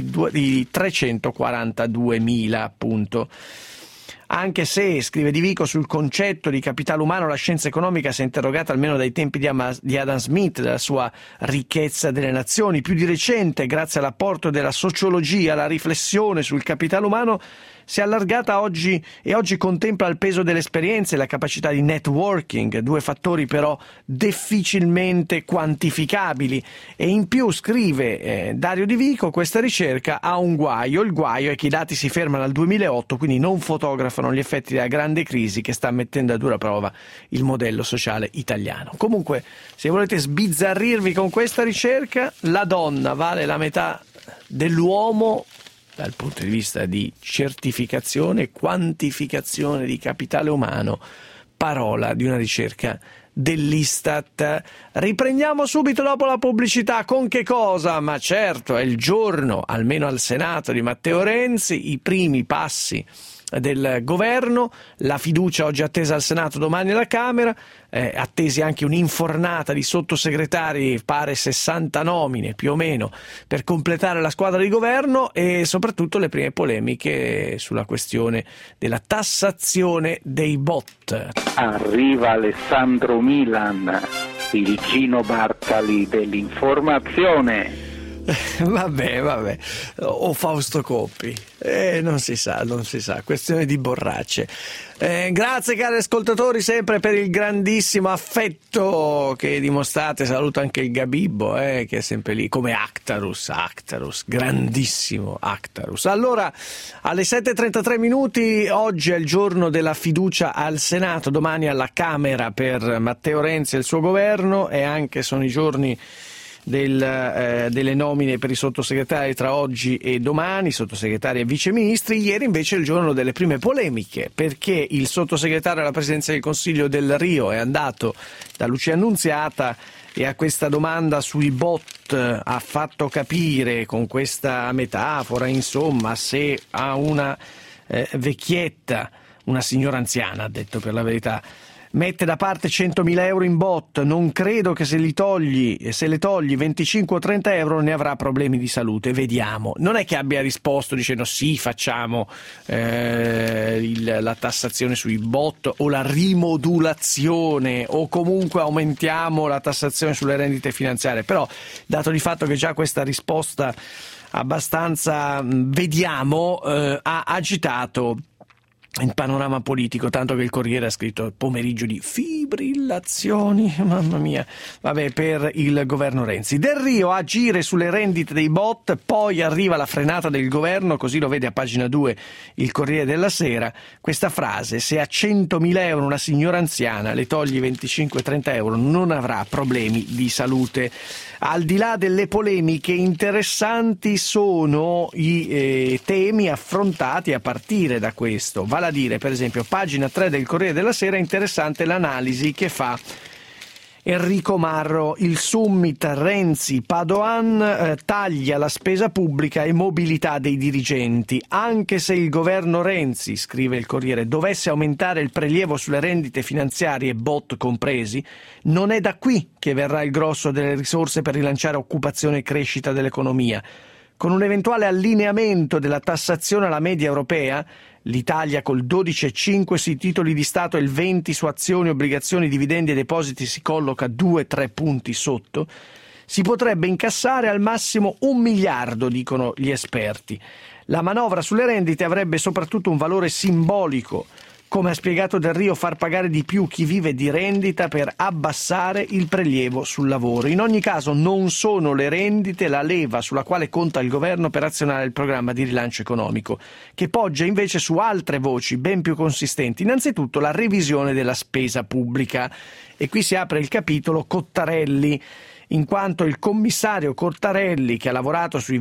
342.000 appunto. Anche se, scrive Di Vico, sul concetto di capitale umano la scienza economica si è interrogata almeno dai tempi di Adam Smith, della sua ricchezza delle nazioni. Più di recente, grazie all'apporto della sociologia, la riflessione sul capitale umano si è allargata oggi contempla il peso dell'esperienza e la capacità di networking, 2 fattori però difficilmente quantificabili. E in più, scrive Dario Di Vico, questa ricerca ha un guaio. Il guaio è che i dati si fermano al 2008, quindi non fotografano gli effetti della grande crisi che sta mettendo a dura prova il modello sociale italiano. Comunque, se volete sbizzarrirvi con questa ricerca, la donna vale la metà dell'uomo dal punto di vista di certificazione e quantificazione di capitale umano, parola di una ricerca dell'Istat. Riprendiamo subito dopo la pubblicità. Con che cosa? Ma certo, è il giorno, almeno al Senato, di Matteo Renzi, i primi passi del governo, la fiducia oggi attesa al Senato, domani alla Camera, attesi anche un'infornata di sottosegretari, pare 60 nomine più o meno, per completare la squadra di governo, e soprattutto le prime polemiche sulla questione della tassazione dei bot. Arriva Alessandro Milan, il Gino Bartali dell'informazione. Vabbè, o Fausto Coppi, non si sa, questione di borracce. Grazie cari ascoltatori sempre per il grandissimo affetto che dimostrate. Saluto anche il Gabibbo, che è sempre lì, come Actarus, grandissimo Actarus. Allora, alle 7:33 minuti, oggi è il giorno della fiducia al Senato, domani alla Camera per Matteo Renzi e il suo governo, e anche sono i giorni delle nomine per i sottosegretari tra oggi e domani, sottosegretari e viceministri. Ieri invece è il giorno delle prime polemiche, perché il sottosegretario alla Presidenza del Consiglio Del Rio è andato da Lucia Annunziata e a questa domanda sui bot ha fatto capire con questa metafora, insomma, se a una vecchietta, una signora anziana, ha detto per la verità, mette da parte 100.000 euro in bot, non credo che se le togli 25 o 30 euro ne avrà problemi di salute, vediamo. Non è che abbia risposto dicendo sì, facciamo la tassazione sui bot o la rimodulazione o comunque aumentiamo la tassazione sulle rendite finanziarie, però dato di fatto che già questa risposta abbastanza vediamo ha agitato il panorama politico, tanto che il Corriere ha scritto pomeriggio di fibrillazioni, mamma mia, vabbè, per il governo Renzi. Del Rio a agire sulle rendite dei bot, poi arriva la frenata del governo, così lo vede a pagina 2 il Corriere della Sera, questa frase: se a 100.000 euro una signora anziana le togli 25-30 euro non avrà problemi di salute. Al di là delle polemiche, interessanti sono i temi affrontati a partire da questo. Vale a dire, per esempio, pagina 3 del Corriere della Sera, interessante l'analisi che fa Enrico Marro. Il summit Renzi-Padoan taglia la spesa pubblica e mobilità dei dirigenti. Anche se il governo Renzi, scrive il Corriere, dovesse aumentare il prelievo sulle rendite finanziarie, bot compresi, non è da qui che verrà il grosso delle risorse per rilanciare occupazione e crescita dell'economia. Con un eventuale allineamento della tassazione alla media europea, l'Italia col 12,5 sui titoli di Stato e il 20 su azioni, obbligazioni, dividendi e depositi si colloca 2-3 punti sotto, si potrebbe incassare al massimo 1 miliardo, dicono gli esperti. La manovra sulle rendite avrebbe soprattutto un valore simbolico. Come ha spiegato Del Rio, far pagare di più chi vive di rendita per abbassare il prelievo sul lavoro. In ogni caso non sono le rendite la leva sulla quale conta il governo per azionare il programma di rilancio economico, che poggia invece su altre voci ben più consistenti. Innanzitutto la revisione della spesa pubblica. E qui si apre il capitolo Cottarelli, in quanto il commissario Cottarelli, che ha lavorato sui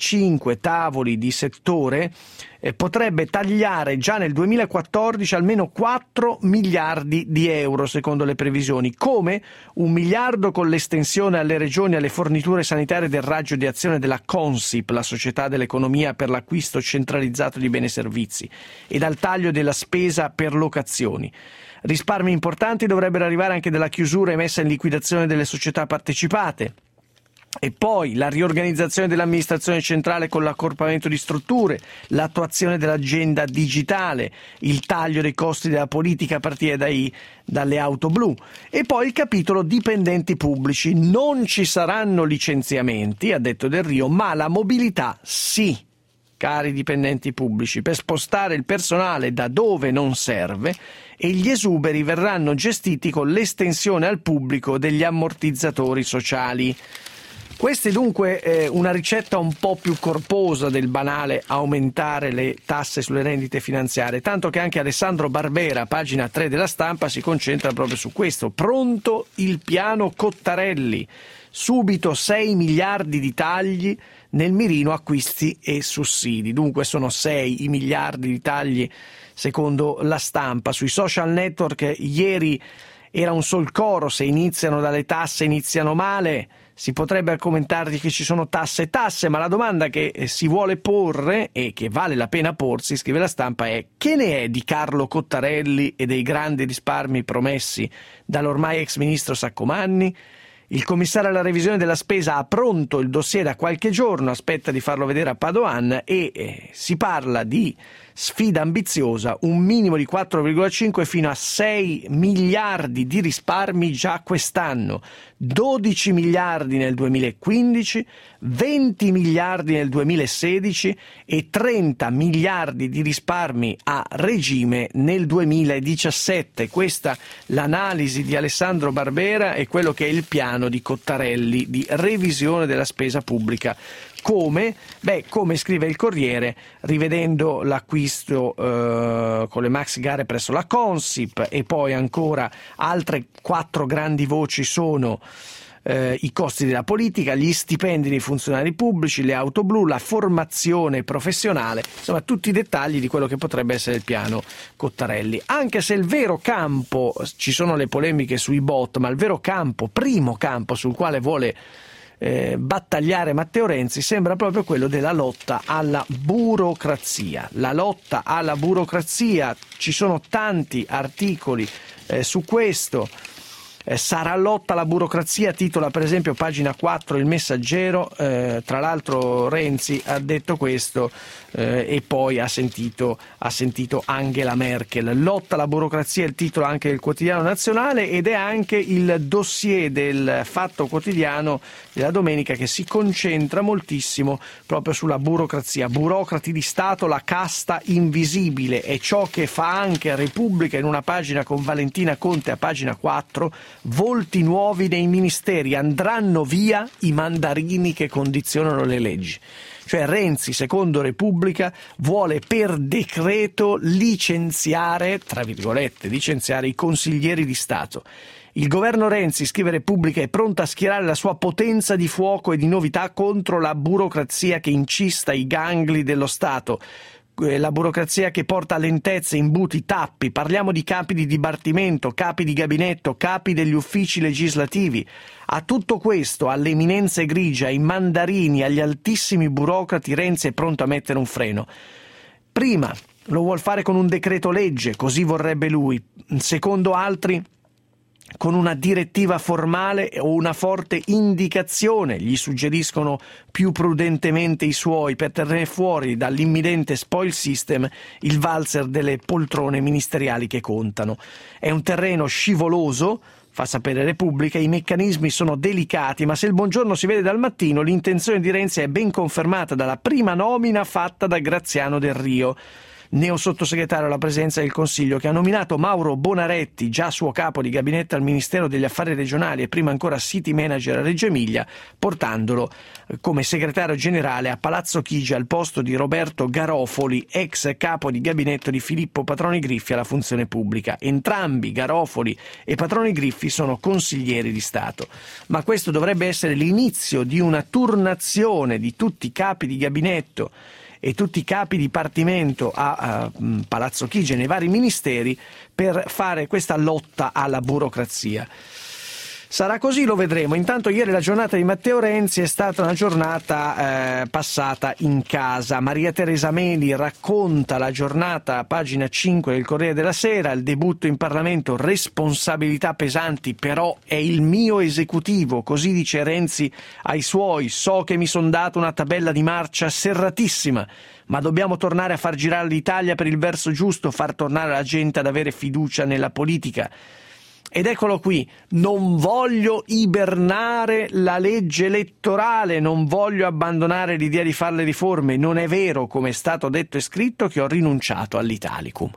25 tavoli di settore, potrebbe tagliare già nel 2014 almeno 4 miliardi di euro secondo le previsioni, come 1 miliardo con l'estensione alle regioni alle forniture sanitarie del raggio di azione della Consip, la società dell'economia per l'acquisto centralizzato di beni e servizi, e dal taglio della spesa per locazioni. Risparmi importanti dovrebbero arrivare anche dalla chiusura e messa in liquidazione delle società partecipate. E poi la riorganizzazione dell'amministrazione centrale con l'accorpamento di strutture, l'attuazione dell'agenda digitale, il taglio dei costi della politica a partire dalle auto blu. E poi il capitolo dipendenti pubblici. Non ci saranno licenziamenti, ha detto Del Rio, ma la mobilità sì. Cari dipendenti pubblici, per spostare il personale da dove non serve, e gli esuberi verranno gestiti con l'estensione al pubblico degli ammortizzatori sociali. Questa è dunque una ricetta un po' più corposa del banale aumentare le tasse sulle rendite finanziarie, tanto che anche Alessandro Barbera, pagina 3 della Stampa, si concentra proprio su questo. Pronto il piano Cottarelli, subito 6 miliardi di tagli, nel mirino acquisti e sussidi. Dunque sono 6 i miliardi di tagli secondo la Stampa. Sui social network ieri era un sol coro, se iniziano dalle tasse iniziano male. Si potrebbe argomentargli che ci sono tasse e tasse, ma la domanda che si vuole porre e che vale la pena porsi, scrive La Stampa, è: che ne è di Carlo Cottarelli e dei grandi risparmi promessi dall'ormai ex ministro Saccomanni? Il commissario alla revisione della spesa ha pronto il dossier da qualche giorno, aspetta di farlo vedere a Padoan e si parla di sfida ambiziosa, un minimo di 4,5 fino a 6 miliardi di risparmi già quest'anno, 12 miliardi nel 2015, 20 miliardi nel 2016 e 30 miliardi di risparmi a regime nel 2017. Questa l'analisi di Alessandro Barbera e quello che è il piano di Cottarelli di revisione della spesa pubblica. Come? Come scrive il Corriere, rivedendo l'acquisto con le maxi gare presso la Consip, e poi ancora altre 4 grandi voci sono i costi della politica, gli stipendi dei funzionari pubblici, le auto blu, la formazione professionale, insomma tutti i dettagli di quello che potrebbe essere il piano Cottarelli. Anche se il vero campo, ci sono le polemiche sui bot, ma il vero campo, primo campo sul quale vuole battagliare Matteo Renzi sembra proprio quello della lotta alla burocrazia. La lotta alla burocrazia, ci sono tanti articoli su questo. Sarà lotta alla burocrazia, titola per esempio pagina 4 il Messaggero. Tra l'altro Renzi ha detto questo e poi ha sentito Angela Merkel. Lotta alla burocrazia è il titolo anche del Quotidiano Nazionale, ed è anche il dossier del Fatto Quotidiano della domenica, che si concentra moltissimo proprio sulla burocrazia. Burocrati di Stato, la casta invisibile, è ciò che fa anche Repubblica in una pagina con Valentina Conte a pagina 4. Volti nuovi nei ministeri, andranno via i mandarini che condizionano le leggi. Cioè Renzi, secondo Repubblica, vuole per decreto licenziare, tra virgolette, licenziare i consiglieri di Stato. Il governo Renzi, scrive Repubblica, è pronto a schierare la sua potenza di fuoco e di novità contro la burocrazia che incista i gangli dello Stato. La burocrazia che porta a lentezze, imbuti, tappi. Parliamo di capi di dipartimento, capi di gabinetto, capi degli uffici legislativi. A tutto questo, alle eminenze grigie, ai mandarini, agli altissimi burocrati, Renzi è pronto a mettere un freno. Prima lo vuol fare con un decreto legge, così vorrebbe lui. Secondo altri, con una direttiva formale o una forte indicazione, gli suggeriscono più prudentemente i suoi, per tenere fuori dall'imminente spoil system il valzer delle poltrone ministeriali che contano. È un terreno scivoloso, fa sapere Repubblica, i meccanismi sono delicati, ma se il buongiorno si vede dal mattino, l'intenzione di Renzi è ben confermata dalla prima nomina fatta da Graziano Del Rio, neosottosegretario alla Presidenza del Consiglio, che ha nominato Mauro Bonaretti, già suo capo di gabinetto al Ministero degli Affari Regionali e prima ancora City Manager a Reggio Emilia, portandolo come segretario generale a Palazzo Chigi al posto di Roberto Garofoli, ex capo di gabinetto di Filippo Patroni Griffi alla funzione pubblica. Entrambi, Garofoli e Patroni Griffi, sono consiglieri di Stato. Ma questo dovrebbe essere l'inizio di una turnazione di tutti i capi di gabinetto e tutti i capi dipartimento a Palazzo Chigi nei vari ministeri per fare questa lotta alla burocrazia. Sarà così, lo vedremo. Intanto ieri la giornata di Matteo Renzi è stata una giornata passata in casa. Maria Teresa Meli racconta la giornata a pagina 5 del Corriere della Sera, il debutto in Parlamento, responsabilità pesanti, però è il mio esecutivo, così dice Renzi ai suoi. So che mi son dato una tabella di marcia serratissima, ma dobbiamo tornare a far girare l'Italia per il verso giusto, far tornare la gente ad avere fiducia nella politica. Ed eccolo qui, non voglio ibernare la legge elettorale, non voglio abbandonare l'idea di fare le riforme, non è vero, come è stato detto e scritto, che ho rinunciato all'Italicum.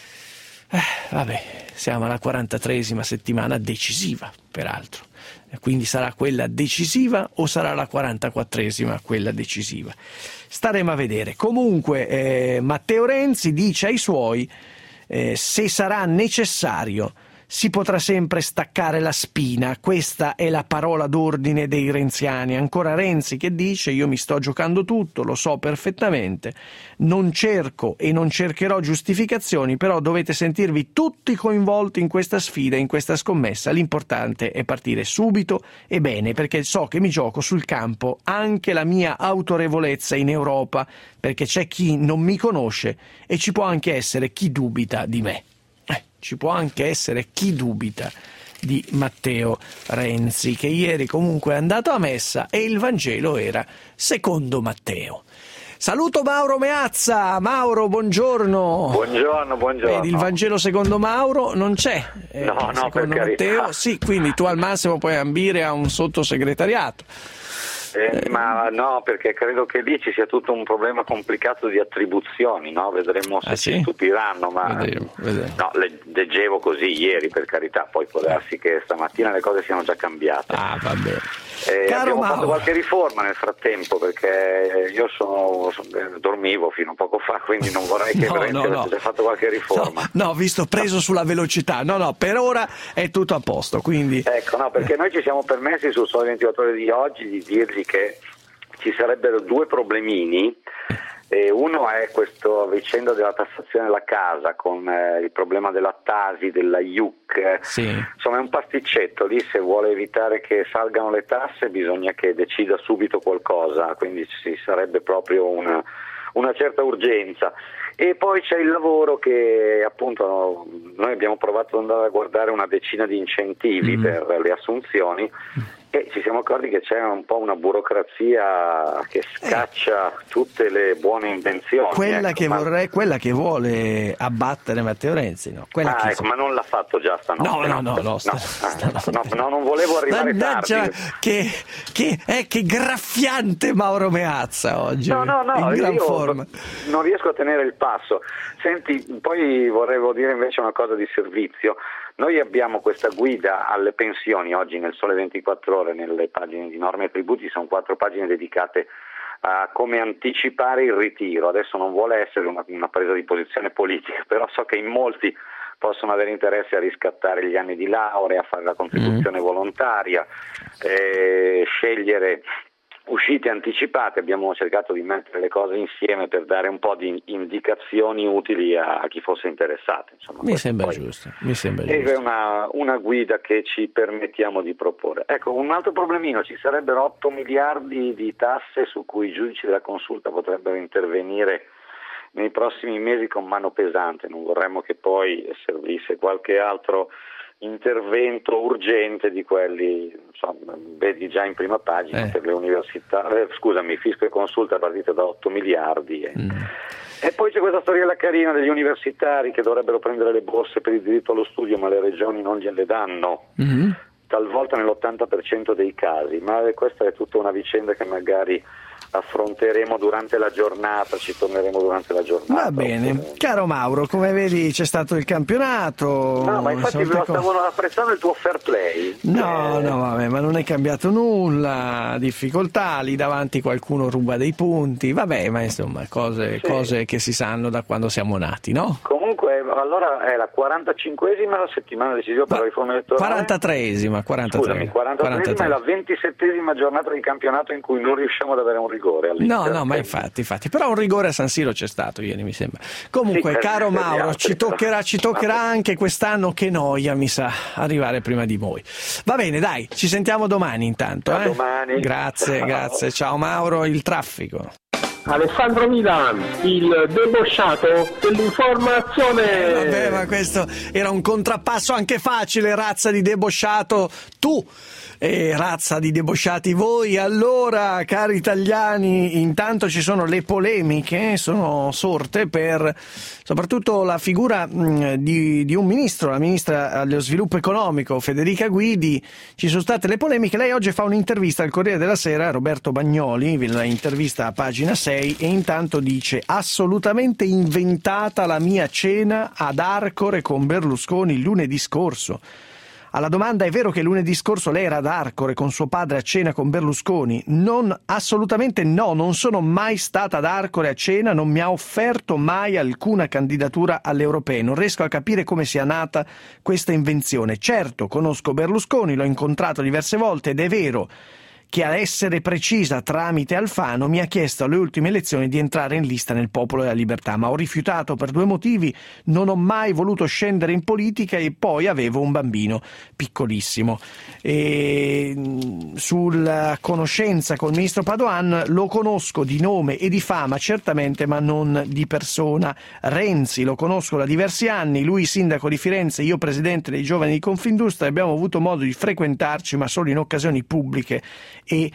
Siamo alla 43esima settimana decisiva, peraltro, quindi sarà quella decisiva o sarà la 44esima quella decisiva? Staremo a vedere. Comunque Matteo Renzi dice ai suoi, se sarà necessario, si potrà sempre staccare la spina. Questa è la parola d'ordine dei renziani. Ancora Renzi che dice: io mi sto giocando tutto, lo so perfettamente, non cerco e non cercherò giustificazioni, però dovete sentirvi tutti coinvolti in questa sfida, in questa scommessa. L'importante è partire subito e bene, perché so che mi gioco sul campo anche la mia autorevolezza in Europa, perché c'è chi non mi conosce e ci può anche essere chi dubita di me. Ci può anche essere chi dubita di Matteo Renzi, che ieri comunque è andato a messa e il Vangelo era secondo Matteo. Saluto Mauro Meazza. Mauro, buongiorno. Buongiorno. Vedi, il Vangelo secondo Mauro non c'è. No, secondo per Matteo carità. sì, quindi tu al massimo puoi ambire a un sottosegretariato. Ma no, perché credo che lì ci sia tutto un problema complicato di attribuzioni, no? Vedremo se ci stupiranno, ma Vedremo. no, leggevo così ieri, per carità, poi può darsi che stamattina le cose siano già cambiate. Ah, va bene. Abbiamo fatto qualche riforma nel frattempo, perché io dormivo fino a poco fa, quindi non vorrei che Renzi avesse già fatto qualche riforma. No, visto preso sulla velocità. No, per ora è tutto a posto, quindi... Ecco, no, perché noi ci siamo permessi sul Sole 24 Ore di oggi di dirgli che ci sarebbero due problemini. Uno è questa vicenda della tassazione della casa con il problema della Tasi, della IUC. Sì. Insomma è un pasticcetto, lì se vuole evitare che salgano le tasse bisogna che decida subito qualcosa, quindi ci sarebbe proprio una certa urgenza. E poi c'è il lavoro che appunto noi abbiamo provato ad andare a guardare una decina di incentivi per le assunzioni e ci siamo accorti che c'è un po' una burocrazia che scaccia tutte le buone invenzioni. Quella che vuole abbattere Matteo Renzi, no? Ma non l'ha fatto già stanotte. No, non volevo arrivare tardi. Che graffiante Mauro Meazza oggi. No, in gran forma. Non riesco a tenere il passo. Senti, poi volevo dire invece una cosa di servizio. Noi abbiamo questa guida alle pensioni oggi nel Sole 24 Ore, nelle pagine di norme e tributi, sono 4 pagine dedicate a come anticipare il ritiro. Adesso non vuole essere una presa di posizione politica, però so che in molti possono avere interesse a riscattare gli anni di laurea, a fare la contribuzione volontaria, scegliere uscite anticipate. Abbiamo cercato di mettere le cose insieme per dare un po' di indicazioni utili a chi fosse interessato. Insomma, mi sembra giusto. È una guida che ci permettiamo di proporre. Ecco, un altro problemino: ci sarebbero 8 miliardi di tasse su cui i giudici della consulta potrebbero intervenire nei prossimi mesi con mano pesante. Non vorremmo che poi servisse qualche altro intervento urgente di quelli, insomma, vedi già in prima pagina per le università, fisco e consulta partita da 8 miliardi e poi c'è questa storiella carina degli universitari che dovrebbero prendere le borse per il diritto allo studio, ma le regioni non gliele danno, talvolta nell'80% dei casi, ma questa è tutta una vicenda che magari affronteremo durante la giornata, ci torneremo durante la giornata. Va bene, caro Mauro, come vedi c'è stato il campionato. No, ma infatti stavo apprezzando il tuo fair play. No, vabbè, ma non è cambiato nulla, difficoltà, lì davanti qualcuno ruba dei punti, vabbè, ma insomma cose che si sanno da quando siamo nati, no? Comunque, allora è la 45esima settimana decisiva per la riforma elettorale? 43esima. Scusami, 43esima è la 27esima giornata di campionato in cui non riusciamo ad avere un rigore. No, ma infatti, però un rigore a San Siro c'è stato ieri, mi sembra. Comunque, caro Mauro, ci toccherà anche quest'anno, che noia, mi sa, arrivare prima di voi. Va bene, dai, ci sentiamo domani intanto. A domani. Grazie, ciao Mauro, il traffico. Alessandro Milan, il debosciato dell'informazione. Vabbè, ma questo era un contrappasso anche facile, razza di debosciato tu e razza di debosciati voi. Allora, cari italiani, intanto ci sono le polemiche, sono sorte per soprattutto la figura di un ministro, la ministra allo sviluppo economico Federica Guidi. Ci sono state le polemiche. Lei oggi fa un'intervista al Corriere della Sera, Roberto Bagnoli, la intervista a pagina 6, e intanto dice: assolutamente inventata la mia cena ad Arcore con Berlusconi lunedì scorso. Alla domanda "è vero che lunedì scorso lei era ad Arcore con suo padre a cena con Berlusconi?", assolutamente no, non sono mai stata ad Arcore a cena, non mi ha offerto mai alcuna candidatura alle europee, non riesco a capire come sia nata questa invenzione. Certo, conosco Berlusconi, l'ho incontrato diverse volte ed è vero che, a essere precisa, tramite Alfano mi ha chiesto alle ultime elezioni di entrare in lista nel Popolo della Libertà, ma ho rifiutato per 2 motivi: non ho mai voluto scendere in politica e poi avevo un bambino piccolissimo. E sulla conoscenza col ministro Padoan, lo conosco di nome e di fama certamente, ma non di persona. Renzi lo conosco da diversi anni, lui sindaco di Firenze, io presidente dei giovani di Confindustria, abbiamo avuto modo di frequentarci ma solo in occasioni pubbliche e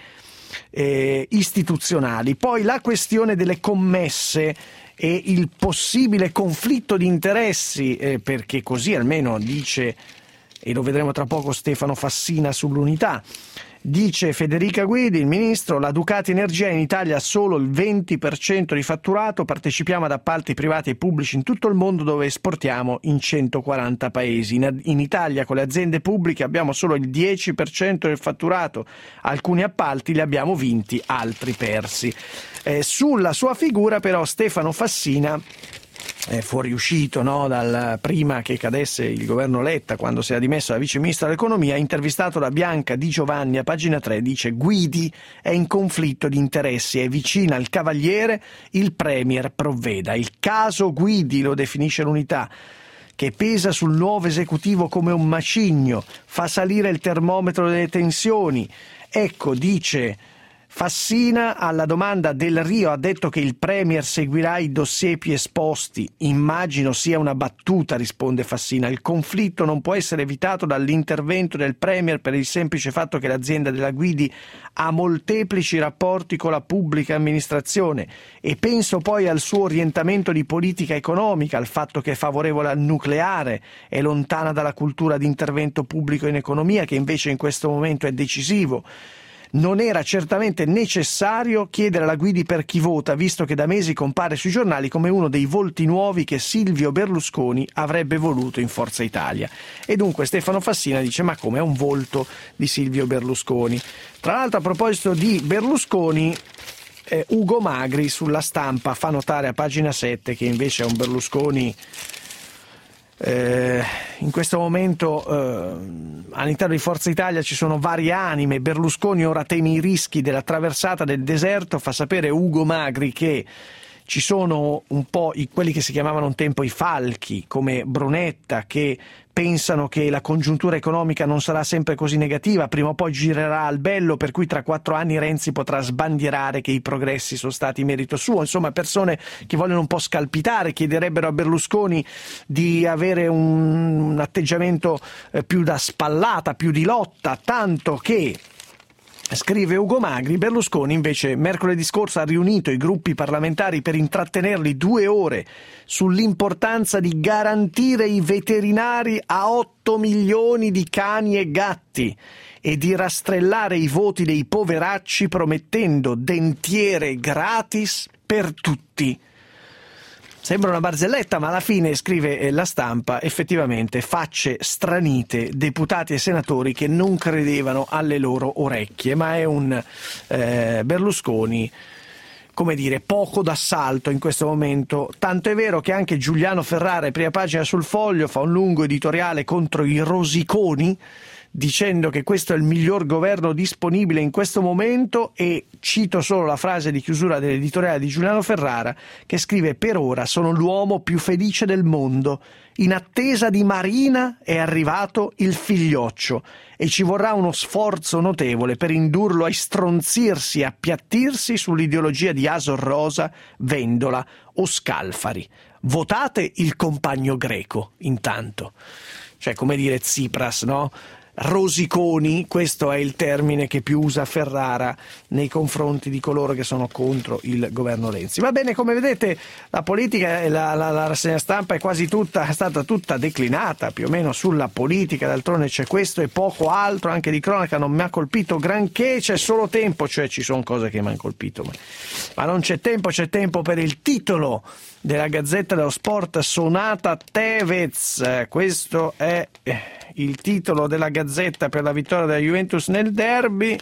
istituzionali. Poi la questione delle commesse e il possibile conflitto di interessi, perché così almeno dice, e lo vedremo tra poco, Stefano Fassina sull'Unità. Dice Federica Guidi, il ministro: la Ducati Energia in Italia ha solo il 20% di fatturato, partecipiamo ad appalti privati e pubblici in tutto il mondo dove esportiamo in 140 paesi. In Italia con le aziende pubbliche abbiamo solo il 10% del fatturato, alcuni appalti li abbiamo vinti, altri persi. Sulla sua figura però Stefano Fassina è fuoriuscito, no, prima che cadesse il governo Letta, quando si era dimesso da vice ministro dell'economia, intervistato da Bianca Di Giovanni a pagina 3, dice: Guidi è in conflitto di interessi, è vicina al Cavaliere, il premier provveda. Il caso Guidi, lo definisce l'Unità, che pesa sul nuovo esecutivo come un macigno, fa salire il termometro delle tensioni. Ecco, dice Fassina, alla domanda Del Rio ha detto che il premier seguirà i dossier più esposti. Immagino sia una battuta, risponde Fassina. Il conflitto non può essere evitato dall'intervento del premier per il semplice fatto che l'azienda della Guidi ha molteplici rapporti con la pubblica amministrazione, e penso poi al suo orientamento di politica economica, al fatto che è favorevole al nucleare, è lontana dalla cultura di intervento pubblico in economia, che invece in questo momento è decisivo. Non era certamente necessario chiedere alla Guidi per chi vota, visto che da mesi compare sui giornali come uno dei volti nuovi che Silvio Berlusconi avrebbe voluto in Forza Italia. E dunque Stefano Fassina dice: ma come, è un volto di Silvio Berlusconi? Tra l'altro, a proposito di Berlusconi, Ugo Magri sulla Stampa fa notare a pagina 7 che invece è un Berlusconi in questo momento all'interno di Forza Italia ci sono varie anime. Berlusconi ora teme i rischi della traversata del deserto. Fa sapere Ugo Magri che ci sono un po' quelli che si chiamavano un tempo i falchi, come Brunetta, che pensano che la congiuntura economica non sarà sempre così negativa, prima o poi girerà al bello, per cui tra 4 anni Renzi potrà sbandierare che i progressi sono stati merito suo. Insomma, persone che vogliono un po' scalpitare, chiederebbero a Berlusconi di avere un atteggiamento più da spallata, più di lotta, tanto che, scrive Ugo Magri, Berlusconi invece mercoledì scorso ha riunito i gruppi parlamentari per intrattenerli 2 ore sull'importanza di garantire i veterinari a 8 milioni di cani e gatti e di rastrellare i voti dei poveracci promettendo dentiere gratis per tutti. Sembra una barzelletta, ma alla fine, scrive la Stampa, effettivamente facce stranite, deputati e senatori che non credevano alle loro orecchie, ma è un Berlusconi, come dire, poco d'assalto in questo momento. Tanto è vero che anche Giuliano Ferrara, prima pagina sul Foglio, fa un lungo editoriale contro i rosiconi, dicendo che questo è il miglior governo disponibile in questo momento, e cito solo la frase di chiusura dell'editoriale di Giuliano Ferrara, che scrive: per ora sono l'uomo più felice del mondo, in attesa di Marina è arrivato il figlioccio e ci vorrà uno sforzo notevole per indurlo a stronzirsi e appiattirsi sull'ideologia di Asor Rosa, Vendola o Scalfari. Votate il compagno greco intanto. Cioè, come dire Tsipras, no? Rosiconi, questo è il termine che più usa Ferrara nei confronti di coloro che sono contro il governo Renzi. Va bene, come vedete la politica, la rassegna stampa è stata tutta declinata più o meno sulla politica, d'altronde c'è questo e poco altro, anche di cronaca non mi ha colpito granché, c'è solo tempo, cioè ci sono cose che mi hanno colpito, ma non c'è tempo, c'è tempo per il titolo della Gazzetta dello Sport: Sonata Tevez. Questo è il titolo della Gazzetta per la vittoria della Juventus nel derby.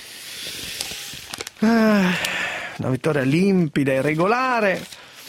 Una vittoria limpida e regolare,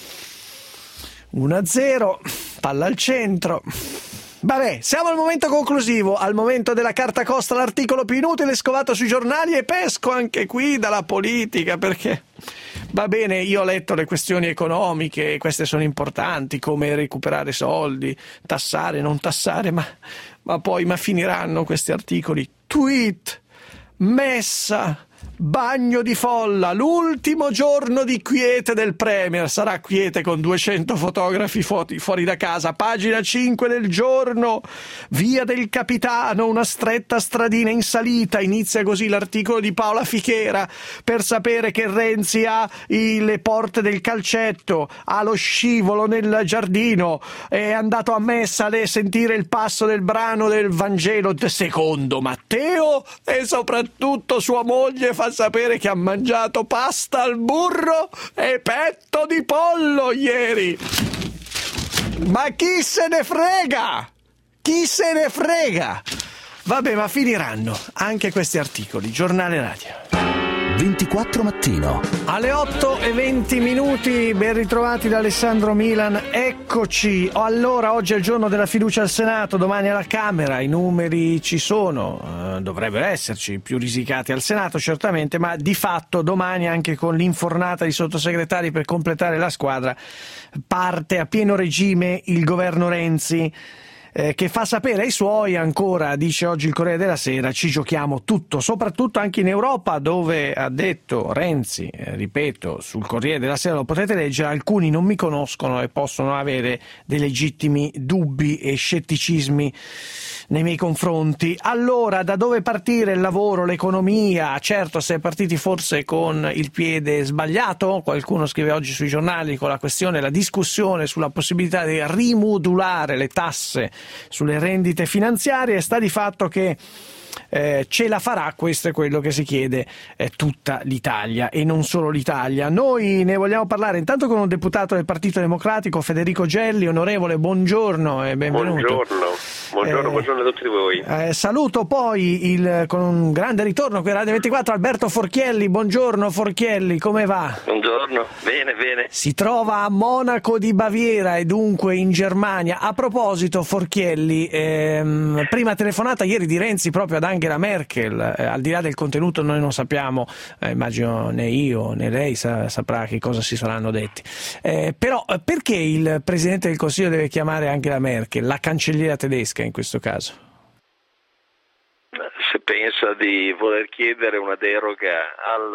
1-0, palla al centro. Vabbè, siamo al momento conclusivo, al momento della carta costa, l'articolo più inutile scovato sui giornali, e pesco anche qui dalla politica, perché va bene, io ho letto le questioni economiche, queste sono importanti, come recuperare soldi, tassare, non tassare, ma poi finiranno questi articoli. Tweet, messa, bagno di folla, l'ultimo giorno di quiete del Premier, sarà quiete con 200 fotografi fuori da casa, pagina 5 del Giorno, via del Capitano, una stretta stradina in salita, inizia così l'articolo di Paola Fichera, per sapere che Renzi ha le porte del calcetto, ha lo scivolo nel giardino, è andato a messa a sentire il passo del brano del Vangelo secondo Matteo, e soprattutto sua moglie fa sapere che ha mangiato pasta al burro e petto di pollo ieri. Ma chi se ne frega? Chi se ne frega? Vabbè, ma finiranno anche questi articoli. Giornale Radio 24 mattino. Alle 8:20, ben ritrovati da Alessandro Milan, eccoci. Allora, oggi è il giorno della fiducia al Senato, domani alla Camera, i numeri ci sono, dovrebbero esserci, più risicati al Senato certamente, ma di fatto domani, anche con l'infornata di sottosegretari per completare la squadra, parte a pieno regime il governo Renzi, che fa sapere ai suoi ancora, dice oggi il Corriere della Sera, ci giochiamo tutto, soprattutto anche in Europa, dove ha detto Renzi, ripeto, sul Corriere della Sera lo potete leggere, alcuni non mi conoscono e possono avere dei legittimi dubbi e scetticismi nei miei confronti. Allora, da dove partire il lavoro, l'economia? Certo, si è partiti forse con il piede sbagliato, qualcuno scrive oggi sui giornali con la questione, la discussione sulla possibilità di rimodulare le tasse sulle rendite finanziarie. Sta di fatto che ce la farà, questo è quello che si chiede tutta l'Italia, e non solo l'Italia. Noi ne vogliamo parlare intanto con un deputato del Partito Democratico, Federico Gelli. Onorevole, buongiorno e benvenuto. Buongiorno a tutti voi. Saluto poi con un grande ritorno qui a Radio 24 Alberto Forchielli. Buongiorno Forchielli, come va? Buongiorno, bene. Si trova a Monaco di Baviera e dunque in Germania. A proposito, Forchielli, prima telefonata ieri di Renzi proprio ad Angela Merkel, al di là del contenuto noi non sappiamo, immagino né io né lei saprà che cosa si saranno detti, però perché il Presidente del Consiglio deve chiamare Angela Merkel, la cancelliera tedesca in questo caso? Se pensa di voler chiedere una deroga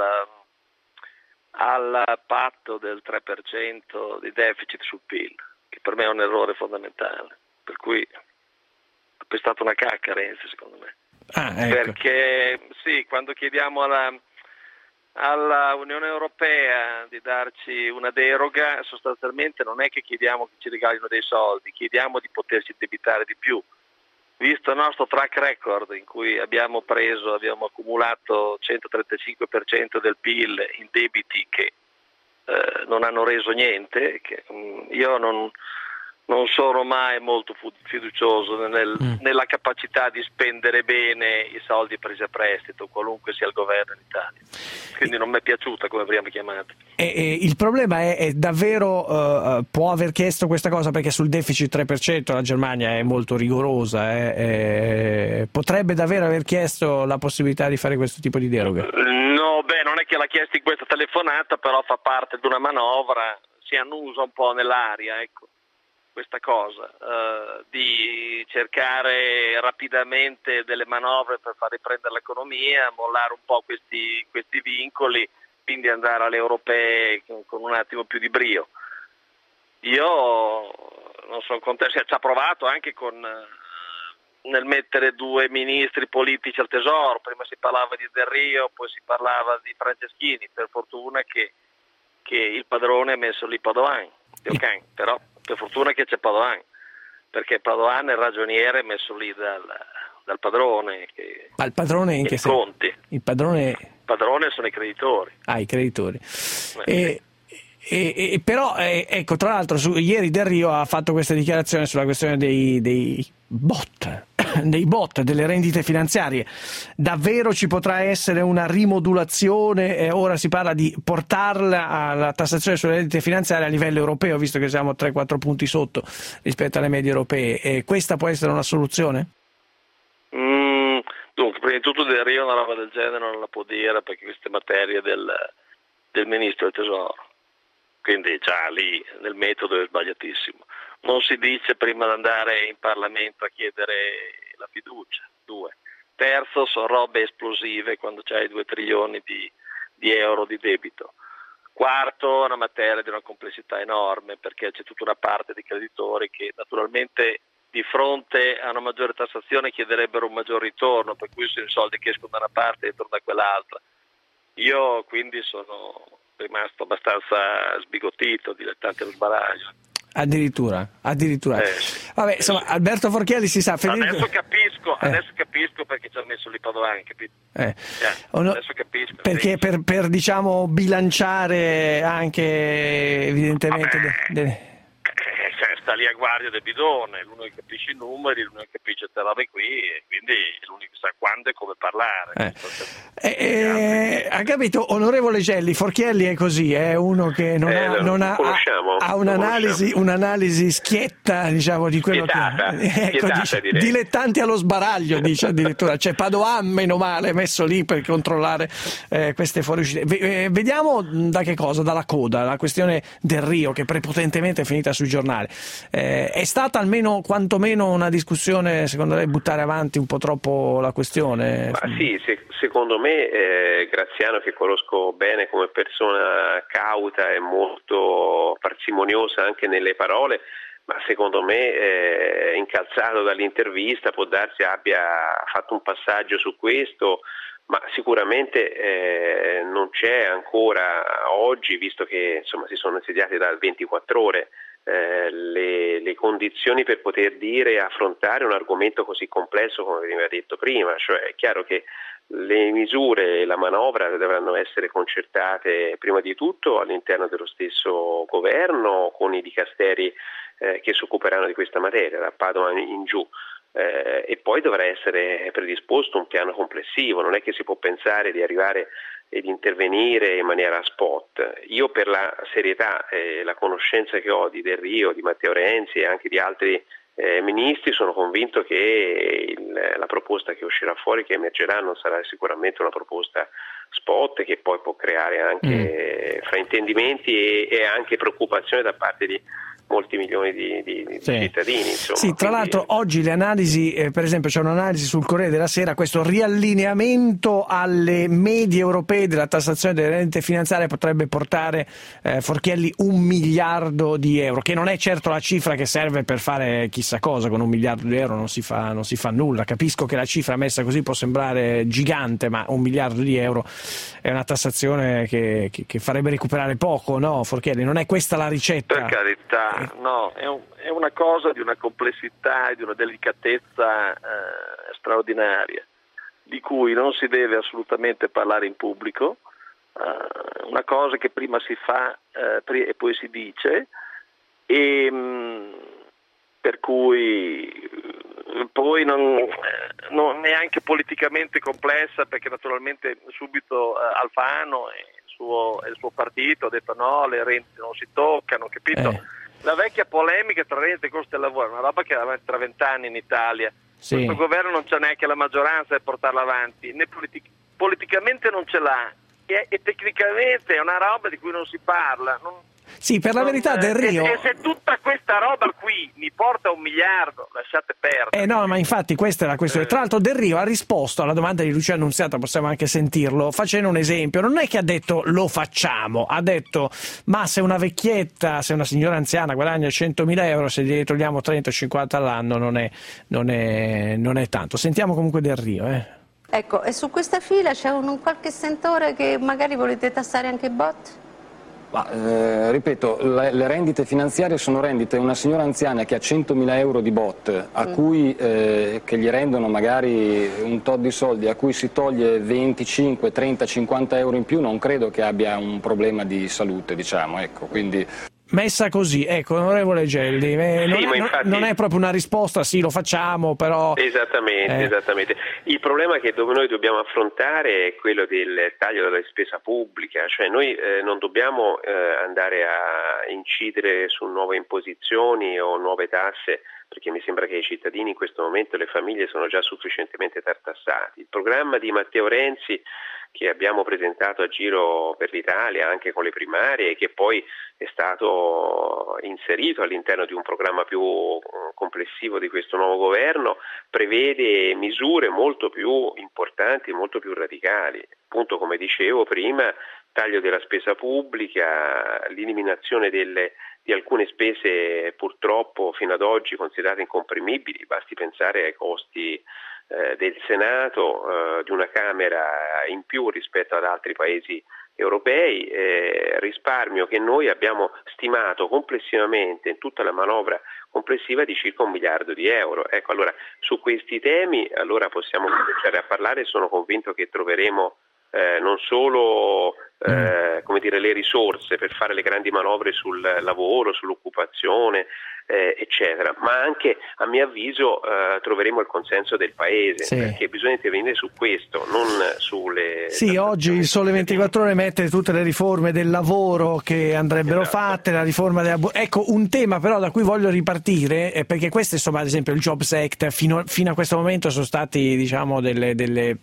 al patto del 3% di deficit sul PIL, che per me è un errore fondamentale, per cui ha pestato una cacca Renzi secondo me. Ecco. Perché sì, quando chiediamo alla Unione Europea di darci una deroga, sostanzialmente non è che chiediamo che ci regalino dei soldi, chiediamo di poterci debitare di più. Visto il nostro track record in cui abbiamo accumulato 135% del PIL in debiti che non hanno reso niente, che io non sono mai molto fiducioso nella capacità di spendere bene i soldi presi a prestito, qualunque sia il governo in Italia. Quindi non mi è piaciuta come abbiamo chiamato. Il problema è davvero, può aver chiesto questa cosa perché sul deficit 3% la Germania è molto rigorosa, potrebbe davvero aver chiesto la possibilità di fare questo tipo di deroga? No, non è che l'ha chiesto in questa telefonata, però fa parte di una manovra, si annusa un po' nell'aria, ecco. Questa cosa di cercare rapidamente delle manovre per far riprendere l'economia, mollare un po' questi vincoli, quindi andare alle europee con un attimo più di brio. Io non sono contento, ci ha provato anche nel mettere due ministri politici al tesoro, prima si parlava di Del Rio, poi si parlava di Franceschini, per fortuna che il padrone ha messo lì Padoan, però per fortuna che c'è Padoan, perché Padoan è il ragioniere messo lì dal padrone. Ma il padrone in che senso? Conti. Il padrone sono i creditori. I creditori. Però, ecco, tra l'altro ieri Del Rio ha fatto questa dichiarazione sulla questione dei bot. dei bot, delle rendite finanziarie. Davvero ci potrà essere una rimodulazione? Ora si parla di portarla alla tassazione sulle rendite finanziarie a livello europeo, visto che siamo 3-4 punti sotto rispetto alle medie europee. E questa può essere una soluzione? Dunque, prima di tutto Del Rio una roba del genere non la può dire, perché queste materie del Ministro del Tesoro. Quindi già lì nel metodo è sbagliatissimo. Non si dice prima di andare in Parlamento a chiedere la fiducia. 2. Terzo, sono robe esplosive quando c'hai 2 trilioni di euro di debito. Quarto, una materia di una complessità enorme, perché c'è tutta una parte di creditori che naturalmente di fronte a una maggiore tassazione chiederebbero un maggior ritorno, per cui sono i soldi che escono da una parte e entrano da quell'altra. Io quindi sono rimasto abbastanza sbigottito, dilettante allo sbaraglio. Addirittura. Sì. Vabbè, insomma, Alberto Forchielli si sa. Adesso capisco perché ci ha messo lì Padoan, capito? Adesso capisco. Perché per diciamo bilanciare anche evidentemente sta lì a guardia del bidone, è l'unico che capisce i numeri, l'unico che capisce queste robe qui, e quindi è l'unico che sa quando e come parlare. Ha capito, onorevole Gelli, Forchielli è così, è uno che non ha un'analisi schietta, diciamo, di quello dice, dilettanti allo sbaraglio, dice addirittura. C'è Padoan, meno male, messo lì per controllare queste fuoriuscite. Vediamo da che cosa, dalla coda, la questione Del Rio, che prepotentemente è finita sui giornali. È stata quantomeno una discussione, secondo lei, buttare avanti un po' troppo la questione? Ma sì, secondo me Graziano, che conosco bene come persona cauta e molto parsimoniosa anche nelle parole, ma secondo me incalzato dall'intervista, può darsi abbia fatto un passaggio su questo, ma sicuramente non c'è ancora oggi, visto che insomma si sono insediati da 24 ore, le condizioni per poter dire e affrontare un argomento così complesso come veniva detto prima. Cioè è chiaro che le misure e la manovra dovranno essere concertate prima di tutto all'interno dello stesso governo, con i dicasteri che si occuperanno di questa materia, da Padoan in giù. E poi dovrà essere predisposto un piano complessivo, non è che si può pensare di arrivare ed intervenire in maniera spot. Io, per la serietà e la conoscenza che ho di Del Rio, di Matteo Renzi e anche di altri ministri, sono convinto che la proposta che uscirà fuori, che emergerà, non sarà sicuramente una proposta spot, che poi può creare anche fraintendimenti e anche preoccupazione da parte di molti milioni di cittadini. Insomma. Sì, tra l'altro oggi le analisi, per esempio c'è un'analisi sul Corriere della Sera, questo riallineamento alle medie europee della tassazione delle rendite finanziarie potrebbe portare Forchielli 1 miliardo di euro, che non è certo la cifra che serve per fare chissà cosa. Con 1 miliardo di euro non si fa nulla. Capisco che la cifra messa così può sembrare gigante, ma 1 miliardo di euro è una tassazione che farebbe recuperare poco, no Forchielli? Non è questa la ricetta? Per carità. No, è una cosa di una complessità e di una delicatezza straordinaria, di cui non si deve assolutamente parlare in pubblico, una cosa che prima si fa e poi si dice, e per cui poi non è anche politicamente complessa, perché naturalmente subito Alfano e il suo partito ha detto no, le rendite non si toccano, capito? La vecchia polemica tra rendite e costi del lavoro, una roba che era tra 20 anni in Italia. Sì. Questo governo non c'è neanche la maggioranza per portarla avanti, né politicamente non ce l'ha, e tecnicamente è una roba di cui non si parla. Sì, per la verità Del Rio... E se tutta questa roba qui mi porta 1 miliardo, lasciate perdere. No, ma infatti questa è la questione. Tra l'altro Del Rio ha risposto alla domanda di Lucia Annunziata, possiamo anche sentirlo, facendo un esempio. Non è che ha detto lo facciamo, ha detto ma se una vecchietta, se una signora anziana guadagna 100.000 euro, se gli togliamo 30-50 all'anno non è tanto. Sentiamo comunque Del Rio. Ecco, e su questa fila c'è un qualche sentore che magari volete tassare anche i bot? Ripeto, le rendite finanziarie sono rendite. Una signora anziana che ha 100.000 euro di bot, a cui, che gli rendono magari un tot di soldi, a cui si toglie 25, 30, 50 euro in più, non credo che abbia un problema di salute, diciamo, ecco, quindi... Messa così, ecco, onorevole Gelli, non è proprio una risposta, sì, lo facciamo, però... Esattamente. Il problema che noi dobbiamo affrontare è quello del taglio della spesa pubblica, cioè noi non dobbiamo andare a incidere su nuove imposizioni o nuove tasse, perché mi sembra che i cittadini in questo momento, le famiglie, sono già sufficientemente tartassati. Il programma di Matteo Renzi, che abbiamo presentato a giro per l'Italia anche con le primarie e che poi è stato inserito all'interno di un programma più complessivo di questo nuovo governo, prevede misure molto più importanti, molto più radicali. Appunto, come dicevo prima, taglio della spesa pubblica, l'eliminazione di alcune spese purtroppo fino ad oggi considerate incomprimibili, basti pensare ai costi del Senato, di una Camera in più rispetto ad altri paesi europei, risparmio che noi abbiamo stimato complessivamente in tutta la manovra complessiva di circa 1 miliardo di euro. Ecco, allora su questi temi possiamo cominciare a parlare e sono convinto che troveremo non solo le risorse per fare le grandi manovre sul lavoro, sull'occupazione, eccetera, ma anche, a mio avviso, troveremo il consenso del Paese, perché bisogna intervenire su questo, non sulle... Sì, oggi il Sole 24 Ore mette tutte le riforme del lavoro che andrebbero fatte, la riforma della... Ecco, un tema però da cui voglio ripartire, perché questo, insomma, ad esempio il Jobs Act, fino a questo momento sono stati, diciamo, delle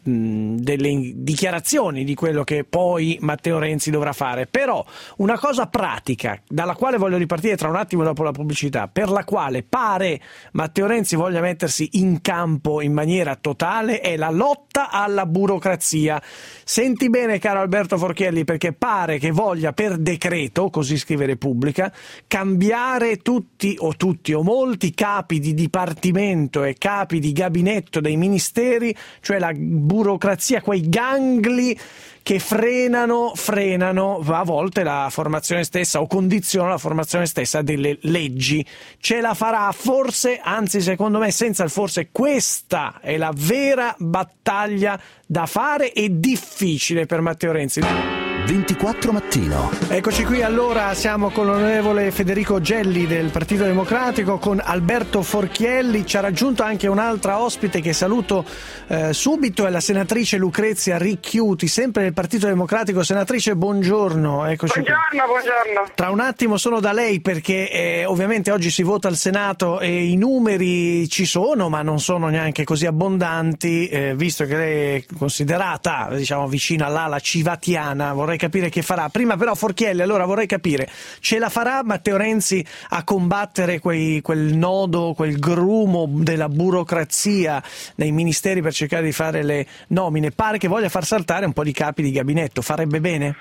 dichiarazioni di quello che poi Matteo Renzi dovrà fare, però una cosa pratica dalla quale voglio ripartire tra un attimo dopo la pubblicità, per la quale pare Matteo Renzi voglia mettersi in campo in maniera totale, è la lotta alla burocrazia. Senti bene, caro Alberto Forchielli, perché pare che voglia per decreto, così scrive Repubblica, cambiare tutti o molti capi di dipartimento e capi di gabinetto dei ministeri, cioè la burocrazia, quei gangli che frenano a volte la formazione stessa o condizionano la formazione stessa delle leggi. Ce la farà forse, anzi secondo me senza il forse, questa è la vera battaglia da fare e difficile per Matteo Renzi. 24 mattino. Eccoci qui, allora siamo con l'onorevole Federico Gelli del Partito Democratico, con Alberto Forchielli. Ci ha raggiunto anche un'altra ospite che saluto subito, è la senatrice Lucrezia Ricchiuti, sempre del Partito Democratico. Senatrice, buongiorno. Eccoci Buongiorno. Tra un attimo sono da lei, perché ovviamente oggi si vota al Senato e i numeri ci sono, ma non sono neanche così abbondanti, visto che lei è considerata, diciamo, vicina all'ala civatiana. Vorrei capire che farà. Prima però, Forchielli, allora vorrei capire, ce la farà Matteo Renzi a combattere quel nodo, quel grumo della burocrazia nei ministeri per cercare di fare le nomine? Pare che voglia far saltare un po' di capi di gabinetto, farebbe bene?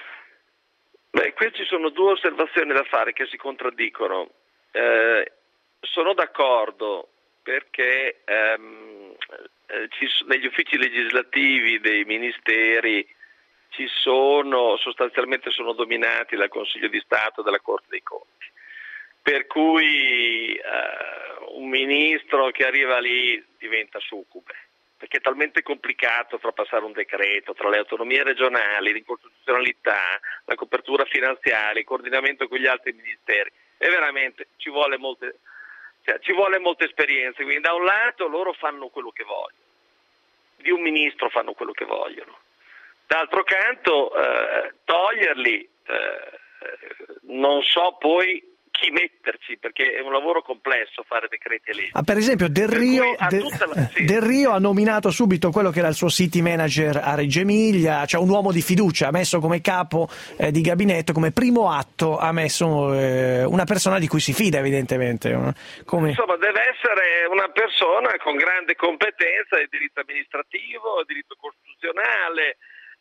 Beh, qui ci sono due osservazioni da fare che si contraddicono. Sono d'accordo perché negli uffici legislativi dei ministeri sostanzialmente sono dominati dal Consiglio di Stato e dalla Corte dei Conti, per cui un ministro che arriva lì diventa succube, perché è talmente complicato trapassare un decreto tra le autonomie regionali, l'incostituzionalità, la copertura finanziaria, il coordinamento con gli altri ministeri, e veramente ci vuole molta esperienza. Quindi da un lato loro fanno quello che vogliono, di un ministro fanno quello che vogliono. D'altro canto toglierli, non so poi chi metterci, perché è un lavoro complesso fare decreti e leggi. Per esempio Del Rio ha nominato subito quello che era il suo city manager a Reggio Emilia, cioè un uomo di fiducia, ha messo come capo di gabinetto, come primo atto ha messo una persona di cui si fida, evidentemente. Insomma, deve essere una persona con grande competenza di diritto amministrativo, diritto costituzionale,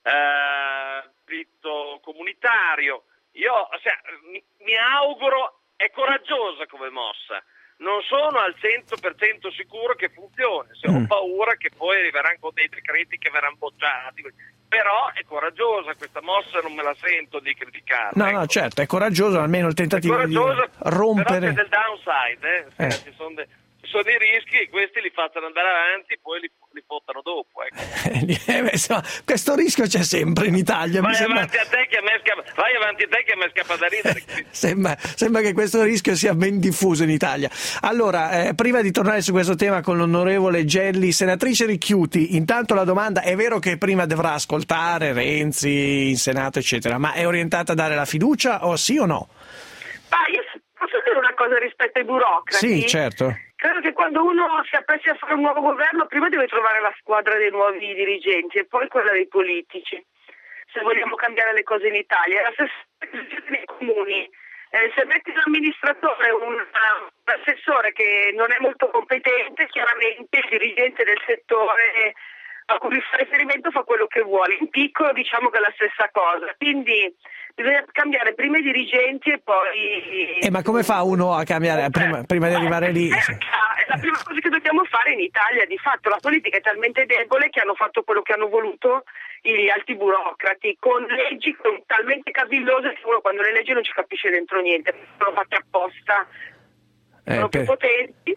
diritto comunitario. Io mi auguro, è coraggiosa come mossa, non sono al 100% sicuro che funzioni, ho paura che poi arriveranno con dei decreti che verranno bocciati, però è coraggiosa questa mossa, non me la sento di criticare. No, certo, è coraggioso, almeno il tentativo di rompere. Però c'è del downside, ci sono i rischi, questi li facciano andare avanti, poi li rifottano dopo. Ecco. Insomma, questo rischio c'è sempre in Italia. Vai avanti te che a me scappa da ridere. Sembra che questo rischio sia ben diffuso in Italia. Allora, prima di tornare su questo tema con l'onorevole Gelli, senatrice Ricchiuti, intanto la domanda: è vero che prima dovrà ascoltare Renzi in Senato eccetera, ma è orientata a dare la fiducia o sì o no? Io posso dire una cosa rispetto ai burocrati? Sì, certo. Credo che quando uno si appresti a fare un nuovo governo, prima deve trovare la squadra dei nuovi dirigenti e poi quella dei politici, se vogliamo cambiare le cose in Italia. La stessa cosa nei comuni. Se metti l'amministratore, un assessore che non è molto competente, chiaramente il dirigente del settore a cui fa riferimento fa quello che vuole. In piccolo diciamo che è la stessa cosa. Quindi bisogna cambiare prima i dirigenti e poi... ma come fa uno a cambiare prima di arrivare lì? È la prima cosa che dobbiamo fare in Italia. Di fatto la politica è talmente debole che hanno fatto quello che hanno voluto gli alti burocrati, con leggi talmente cavillose che uno quando le leggi non ci capisce dentro niente, sono fatte apposta, sono più potenti.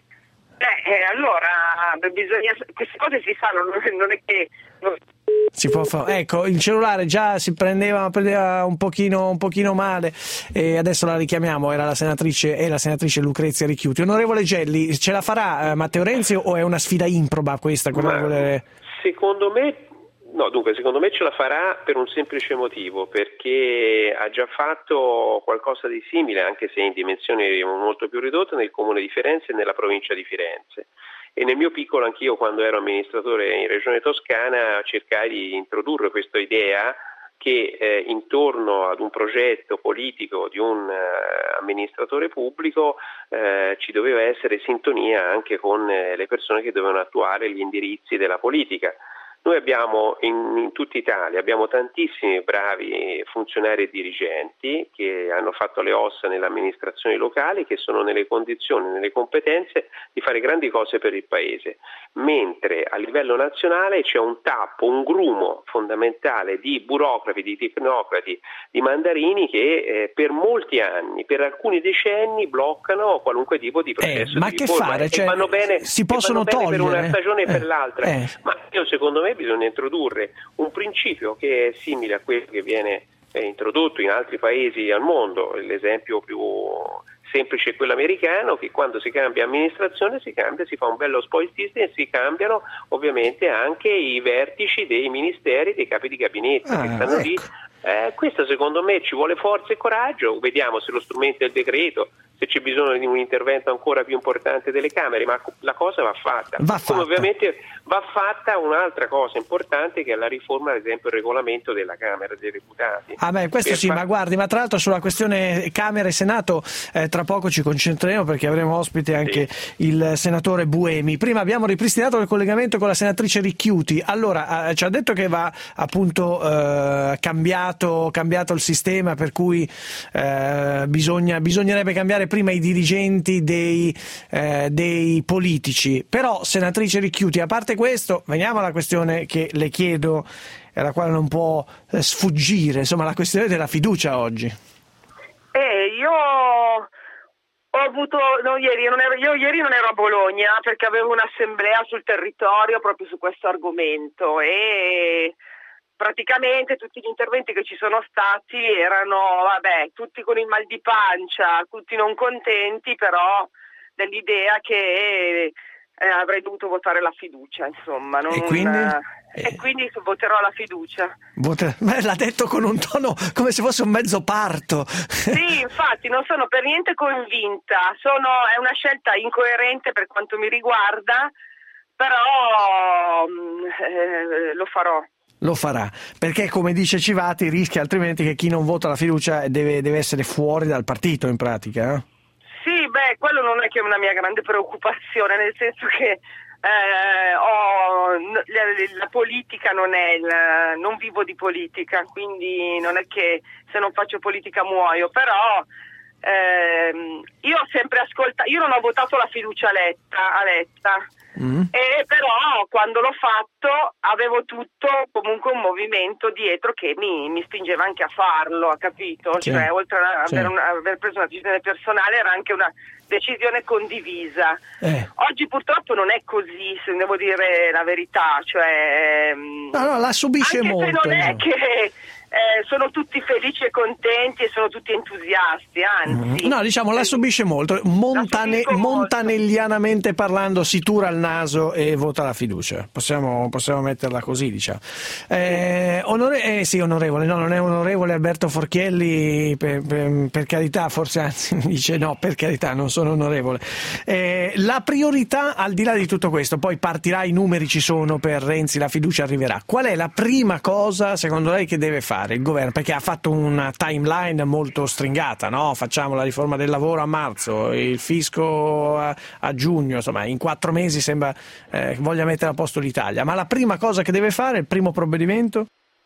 Allora bisogna, queste cose si fanno, non è che... Si può fare. Ecco, il cellulare già si prendeva un pochino male e adesso la richiamiamo. È la senatrice Lucrezia Ricchiuti. Onorevole Gelli, ce la farà Matteo Renzi o è una sfida improba questa? Secondo me ce la farà per un semplice motivo, perché ha già fatto qualcosa di simile, anche se in dimensioni molto più ridotte, nel comune di Firenze e nella provincia di Firenze. E nel mio piccolo, anch'io quando ero amministratore in Regione Toscana, cercai di introdurre questa idea che intorno ad un progetto politico di un amministratore pubblico ci doveva essere sintonia anche con le persone che dovevano attuare gli indirizzi della politica. Noi abbiamo in tutta Italia tantissimi bravi funzionari e dirigenti che hanno fatto le ossa nelle amministrazioni locali, che sono nelle condizioni, nelle competenze di fare grandi cose per il Paese, mentre a livello nazionale c'è un tappo, un grumo fondamentale di burocrati, di tecnocrati, di mandarini che per molti anni, per alcuni decenni bloccano qualunque tipo di processo ma di che riforma fare? e vanno bene, si possono togliere per una stagione e per l'altra. Ma io secondo me bisogna introdurre un principio che è simile a quello che viene introdotto in altri paesi al mondo. L'esempio più semplice è quello americano, che quando si cambia amministrazione si fa un bello spoil system e si cambiano ovviamente anche i vertici dei ministeri, dei capi di gabinetto che stanno lì. Questo secondo me ci vuole forza e coraggio. Vediamo se lo strumento è il decreto, se c'è bisogno di un intervento ancora più importante delle Camere, ma la cosa va fatta. Come ovviamente va fatta un'altra cosa importante, che è la riforma, ad esempio, il regolamento della Camera dei Deputati. Questo sì, ma guardi, ma tra l'altro sulla questione Camera e Senato tra poco ci concentreremo, perché avremo ospite anche il senatore Buemi. Prima abbiamo ripristinato il collegamento con la senatrice Ricchiuti. Allora, ci ha detto che va appunto cambiato il sistema, per cui bisognerebbe cambiare prima i dirigenti dei politici. Però, senatrice Ricchiuti, a parte questo, veniamo alla questione che le chiedo e alla quale non può sfuggire, insomma, la questione della fiducia oggi. Io ho avuto ieri non ero a Bologna perché avevo un'assemblea sul territorio proprio su questo argomento e praticamente tutti gli interventi che ci sono stati erano, tutti con il mal di pancia, tutti non contenti, però dell'idea che avrei dovuto votare la fiducia, insomma. E quindi voterò la fiducia. L'ha detto con un tono come se fosse un mezzo parto. Sì, infatti non sono per niente convinta, è una scelta incoerente per quanto mi riguarda, però lo farò. Lo farà, perché come dice Civati rischia altrimenti che chi non vota la fiducia deve essere fuori dal partito in pratica. Sì, quello non è che è una mia grande preoccupazione, nel senso che la politica non vivo di politica, quindi non è che se non faccio politica muoio, però io ho sempre ascoltato, io non ho votato la fiducia a Letta. E però quando l'ho fatto avevo tutto comunque un movimento dietro che mi spingeva anche a farlo, ha capito? Sì. Cioè oltre a aver preso una decisione personale era anche una decisione condivisa. Oggi purtroppo non è così, se devo dire la verità, cioè no, la subisce anche molto. se non è che sono tutti felici e contenti e sono tutti entusiasti, anzi. No, diciamo, la subisce molto. Montanellianamente parlando, si tura il naso e vota la fiducia. Possiamo metterla così, diciamo. Onorevole, no, non è onorevole Alberto Forchielli, per carità, forse anzi mi dice no, per carità, non sono onorevole. La priorità, al di là di tutto questo, poi partirà, i numeri ci sono per Renzi, la fiducia arriverà. Qual è la prima cosa, secondo lei, che deve fare il governo? Perché ha fatto una timeline molto stringata, no? Facciamo la riforma del lavoro a marzo, il fisco a giugno, insomma in 4 mesi sembra voglia mettere a posto l'Italia. Ma la prima cosa che deve fare, il primo provvedimento?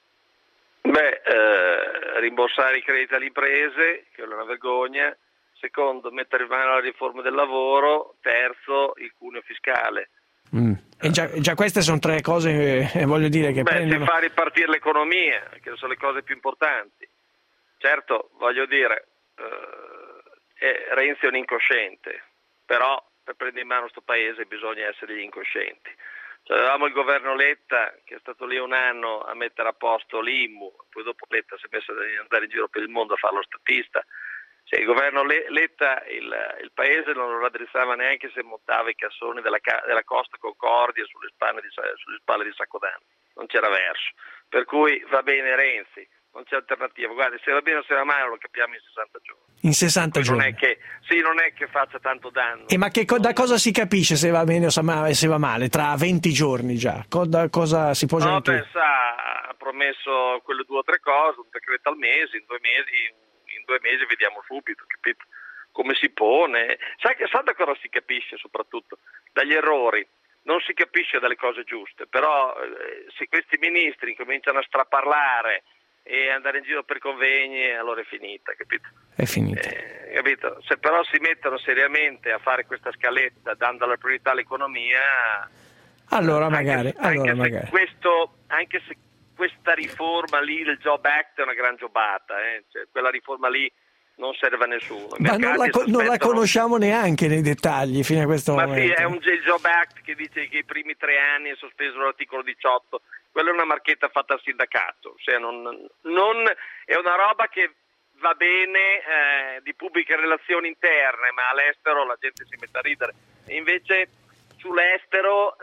Rimborsare i crediti alle imprese, che è una vergogna. Secondo, mettere in mano la riforma del lavoro. Terzo, il cuneo fiscale. E già queste sono 3 cose, voglio dire, che prendono... Se fa ripartire l'economia, che sono le cose più importanti. Certo, voglio dire, Renzi è un incosciente, però per prendere in mano questo paese bisogna essere degli incoscienti. Cioè, avevamo il governo Letta che è stato lì un anno a mettere a posto l'IMU, poi dopo Letta si è messo ad andare in giro per il mondo a fare lo statista. Cioè, il governo Letta il paese non lo raddrizzava neanche se montava i cassoni della Costa Concordia sulle spalle di Saccodanno, non c'era verso. Per cui va bene Renzi, non c'è alternativa. Guardi, se va bene o se va male lo capiamo in 60 giorni. In 60 giorni. Non è che faccia tanto danno. Ma da cosa si capisce se va bene o se va male? Tra 20 giorni già? Cosa si può già intuire? Ha promesso quelle 2 o 3 cose, un decreto al mese, in 2 mesi vediamo subito, capito? Come si pone. Sa da cosa si capisce soprattutto? Dagli errori. Non si capisce dalle cose giuste, però se questi ministri cominciano a straparlare e andare in giro per convegni, allora è finita, capito? È finita. Capito? Se però si mettono seriamente a fare questa scaletta dando la priorità all'economia, allora magari. Anche se questa riforma lì, il Job Act, è una gran giobata, cioè, quella riforma lì non serve a nessuno. Ma non la conosciamo neanche nei dettagli fino a questo momento. Ma sì, è il Job Act che dice che i primi 3 anni è sospeso l'articolo 18, quella è una marchetta fatta al sindacato, cioè non è una roba che va bene di pubbliche relazioni interne, ma all'estero la gente si mette a ridere. E invece sull'estero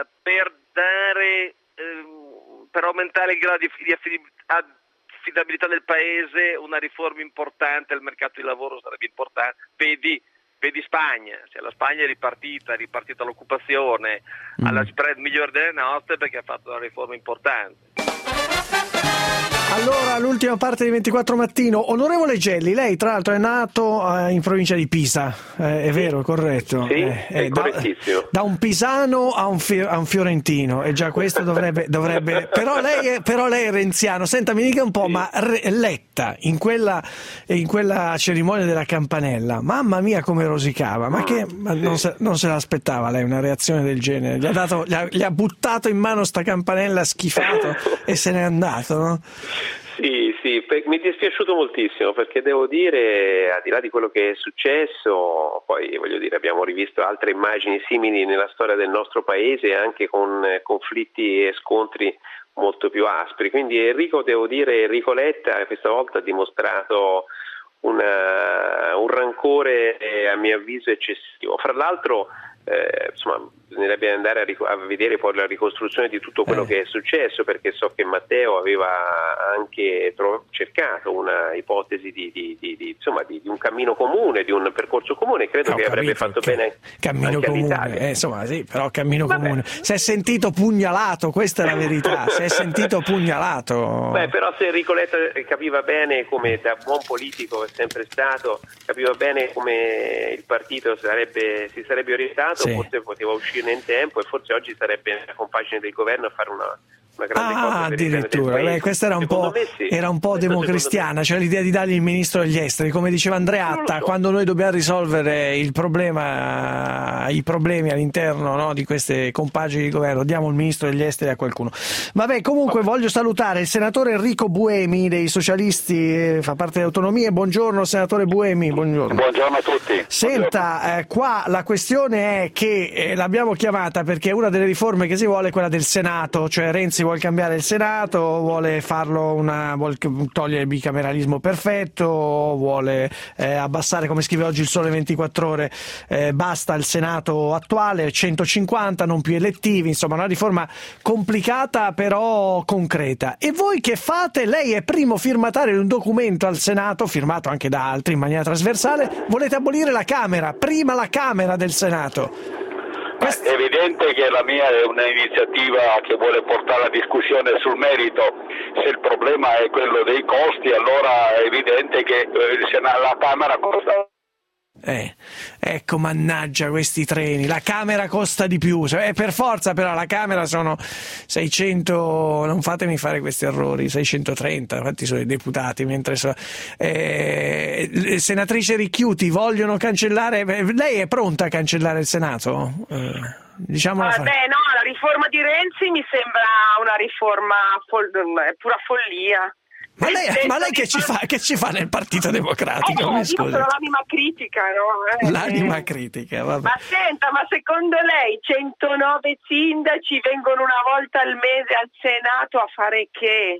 per aumentare il grado di affidabilità del paese, una riforma importante al mercato di lavoro sarebbe importante. Vedi Spagna, cioè la Spagna è ripartita l'occupazione alla spread migliore delle nostre perché ha fatto una riforma importante. Allora, l'ultima parte di 24 Mattino. Onorevole Gelli, lei tra l'altro è nato in provincia di Pisa, è vero, corretto? Sì, è correttissimo. Da un pisano a un fiorentino, e già questo dovrebbe però lei è renziano. Senta, mi dica un po', ma Letta in quella cerimonia della campanella, mamma mia come rosicava, non se l'aspettava lei una reazione del genere? Gli ha buttato in mano sta campanella schifato e se n'è andato, no? Sì, mi è dispiaciuto moltissimo perché devo dire, al di là di quello che è successo, poi voglio dire abbiamo rivisto altre immagini simili nella storia del nostro paese anche con conflitti e scontri molto più aspri, quindi Enrico Letta questa volta ha dimostrato un rancore a mio avviso eccessivo. Fra l'altro bisognerebbe andare a vedere poi la ricostruzione di tutto quello che è successo, perché so che Matteo aveva anche cercato una ipotesi di un cammino comune, di un percorso comune. Credo che avrebbe fatto bene cammino anche comune, all'Italia. Sì, però cammino comune. Si è sentito pugnalato, questa è la verità. Si è sentito pugnalato. Però se Enrico Letta capiva bene, come da buon politico è sempre stato, capiva bene come il partito si sarebbe orientato, forse poteva uscirne in tempo e forse oggi sarebbe nella compagine del governo a fare una grande cosa per il bene del paese. Questa era un po' democristiana, cioè l'idea di dargli il ministro degli esteri, come diceva Andreatta, quando noi dobbiamo risolvere i problemi all'interno, no, di queste compagini di governo, diamo il ministro degli esteri a qualcuno. Vabbè, comunque voglio salutare il senatore Enrico Buemi dei Socialisti, fa parte delle Autonomie. Buongiorno senatore Buemi, buongiorno. Buongiorno a tutti. Senta, qua la questione è che l'abbiamo chiamata perché una delle riforme che si vuole è quella del Senato, cioè Renzi vuole cambiare il Senato, vuole togliere il bicameralismo perfetto, vuole abbassare, come scrive oggi il Sole 24 Ore, basta il Senato attuale, 150, non più elettivi, insomma una riforma complicata però concreta. E voi che fate? Lei è primo firmatario di un documento al Senato, firmato anche da altri in maniera trasversale, volete abolire la Camera, prima la Camera del Senato. È evidente che la mia è un'iniziativa che vuole portare la discussione sul merito. Se il problema è quello dei costi, allora è evidente che la Camera costa. Ecco, mannaggia questi treni, la Camera costa di più, per forza, però la Camera sono 600, non fatemi fare questi errori, 630, quanti sono i deputati, mentre senatrice Ricchiuti, vogliono cancellare, lei è pronta a cancellare il Senato? La riforma di Renzi mi sembra una riforma pura follia. Ma lei che ci fa nel Partito Democratico? Io sono l'anima critica, no? L'anima critica, vabbè. Ma senta, ma secondo lei 109 sindaci vengono una volta al mese al Senato a fare che?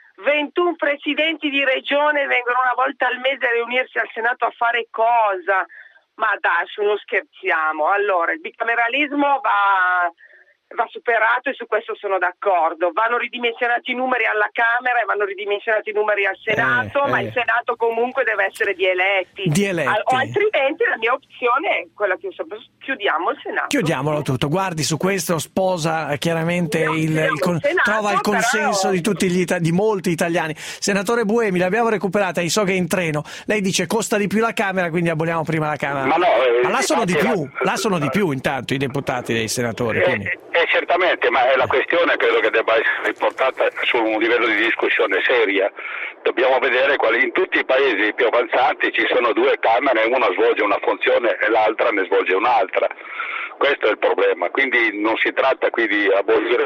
21 presidenti di regione vengono una volta al mese a riunirsi al Senato a fare cosa? Ma dai, non scherziamo. Allora, il bicameralismo va superato e su questo sono d'accordo. Vanno ridimensionati i numeri alla Camera e vanno ridimensionati i numeri al Senato, ma il Senato comunque deve essere di eletti. O altrimenti la mia opzione è quella che chiudiamo il Senato. Chiudiamolo tutto. Guardi, su questo sposa chiaramente trova il consenso di di molti italiani. Senatore Buemi, l'abbiamo recuperata, io so che è in treno. Lei dice costa di più la Camera, quindi aboliamo prima la Camera. Ma là sono di più intanto i deputati dei senatori. Certamente, ma la questione credo che debba essere riportata su un livello di discussione seria. Dobbiamo vedere quali in tutti i paesi più avanzati ci sono due Camere, una svolge una funzione e l'altra ne svolge un'altra. Questo è il problema, quindi non si tratta qui di abolire,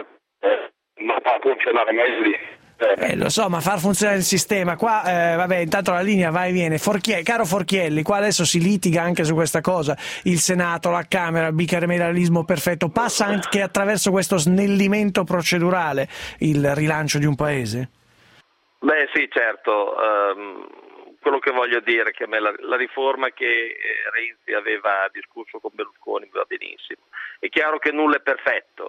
ma fa funzionare meglio. Lo so, ma far funzionare il sistema qua, intanto la linea va e viene. Caro Forchielli, qua adesso si litiga anche su questa cosa, il Senato, la Camera, il bicameralismo perfetto, passa anche attraverso questo snellimento procedurale il rilancio di un paese? Beh sì, certo, quello che voglio dire è che a me la riforma che Renzi aveva discusso con Berlusconi va benissimo, è chiaro che nulla è perfetto.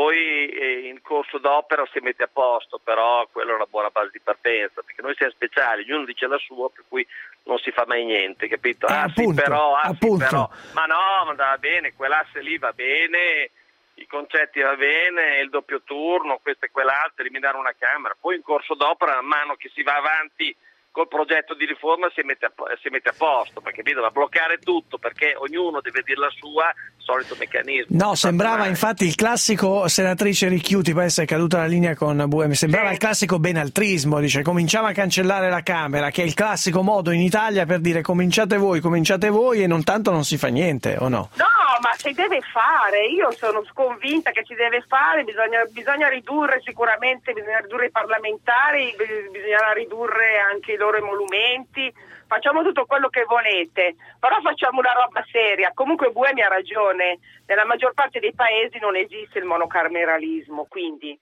Poi in corso d'opera si mette a posto, però quella è una buona base di partenza, perché noi siamo speciali, ognuno dice la sua, per cui non si fa mai niente, capito? Sì però, ma no, ma va bene, quell'asse lì va bene, i concetti va bene, il doppio turno, questo e quell'altro, eliminare una Camera, poi in corso d'opera, man mano che si va avanti col progetto di riforma si mette a posto, perché bisogna bloccare tutto, perché ognuno deve dire la sua, solito meccanismo. No, sembrava infatti il classico, senatrice Ricchiuti, poi essere caduta la linea con Buemi, sembrava il classico benaltrismo, dice cominciamo a cancellare la Camera, che è il classico modo in Italia per dire cominciate voi e non tanto non si fa niente, o no? No, ma si deve fare, io sono convinta che si deve fare, bisogna ridurre sicuramente, bisogna ridurre i parlamentari, bisogna ridurre anche i loro emolumenti, facciamo tutto quello che volete, però facciamo una roba seria. Comunque Buemi ha ragione, nella maggior parte dei paesi non esiste il monocameralismo, quindi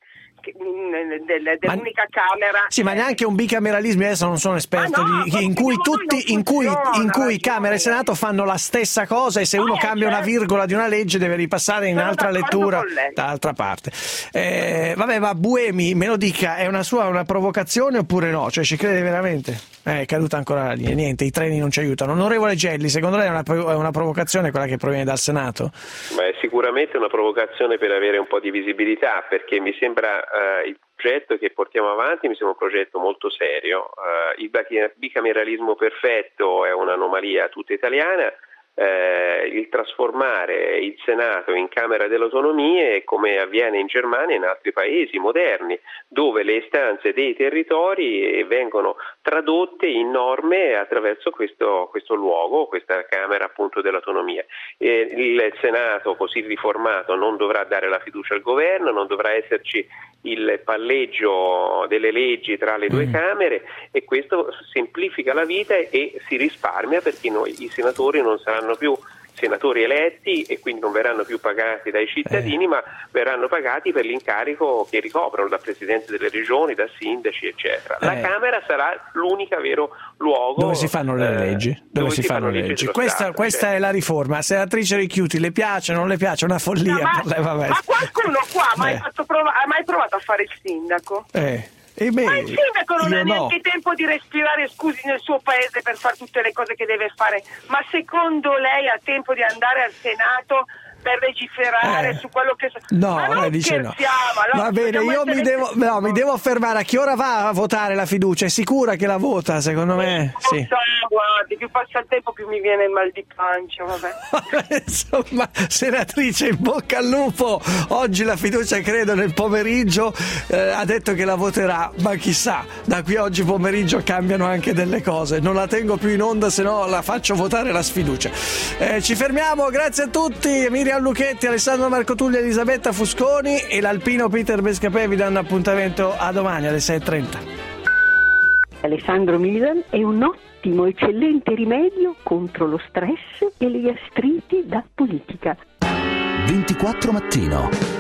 dell'unica Camera. Sì, ma neanche un bicameralismo, adesso non sono esperto, in cui Camera e Senato fanno la stessa cosa e se uno cambia una virgola di una legge deve ripassare in altra lettura dall'altra parte. Ma Buemi, me lo dica, è una provocazione oppure no? Cioè ci crede veramente? È caduta ancora la linea, niente, i treni non ci aiutano. Onorevole Gelli, secondo lei è una provocazione quella che proviene dal Senato? Beh, sicuramente una provocazione per avere un po' di visibilità, perché mi sembra il progetto che portiamo avanti mi sembra un progetto molto serio. Il bicameralismo perfetto è un'anomalia tutta italiana, il trasformare il Senato in Camera delle Autonomie, come avviene in Germania e in altri paesi moderni, dove le istanze dei territori vengono tradotte in norme attraverso questo luogo, questa Camera appunto dell'autonomia. Il Senato così riformato non dovrà dare la fiducia al governo, non dovrà esserci il palleggio delle leggi tra le due Camere, e questo semplifica la vita e si risparmia, perché i senatori non saranno più senatori eletti e quindi non verranno più pagati dai cittadini, ma verranno pagati per l'incarico che ricoprono, da presidenti delle regioni, da sindaci, eccetera. La Camera sarà l'unico vero luogo dove si fanno le leggi. Dove si fanno le leggi. Questa è la riforma. Senatrice Ricchiuti, le piace o non le piace? Una follia per lei, vabbè. Ma qualcuno qua ha mai provato a fare il sindaco? Ma il sindaco non ha neanche tempo di respirare, scusi, nel suo paese per fare tutte le cose che deve fare. Ma secondo lei ha tempo di andare al Senato per legiferare su quello che... No, lei dice no. Va bene, io mi devo fermare. A che ora va a votare la fiducia? È sicura che la vota, secondo me? Sì. Guardi, più passa il tempo più mi viene il mal di pancia, vabbè. Insomma, senatrice, in bocca al lupo. Oggi la fiducia, credo, nel pomeriggio ha detto che la voterà, ma chissà, da qui a oggi pomeriggio cambiano anche delle cose. Non la tengo più in onda, se no la faccio votare la sfiducia. Ci fermiamo, grazie a tutti. Miriam Lucchetti, Alessandro Marcotuglia, Elisabetta Fusconi e l'alpino Peter Bescapè vi danno appuntamento a domani alle 6:30. Alessandro Milan è un ottimo, eccellente rimedio contro lo stress e le gastriti da politica. 24 Mattino.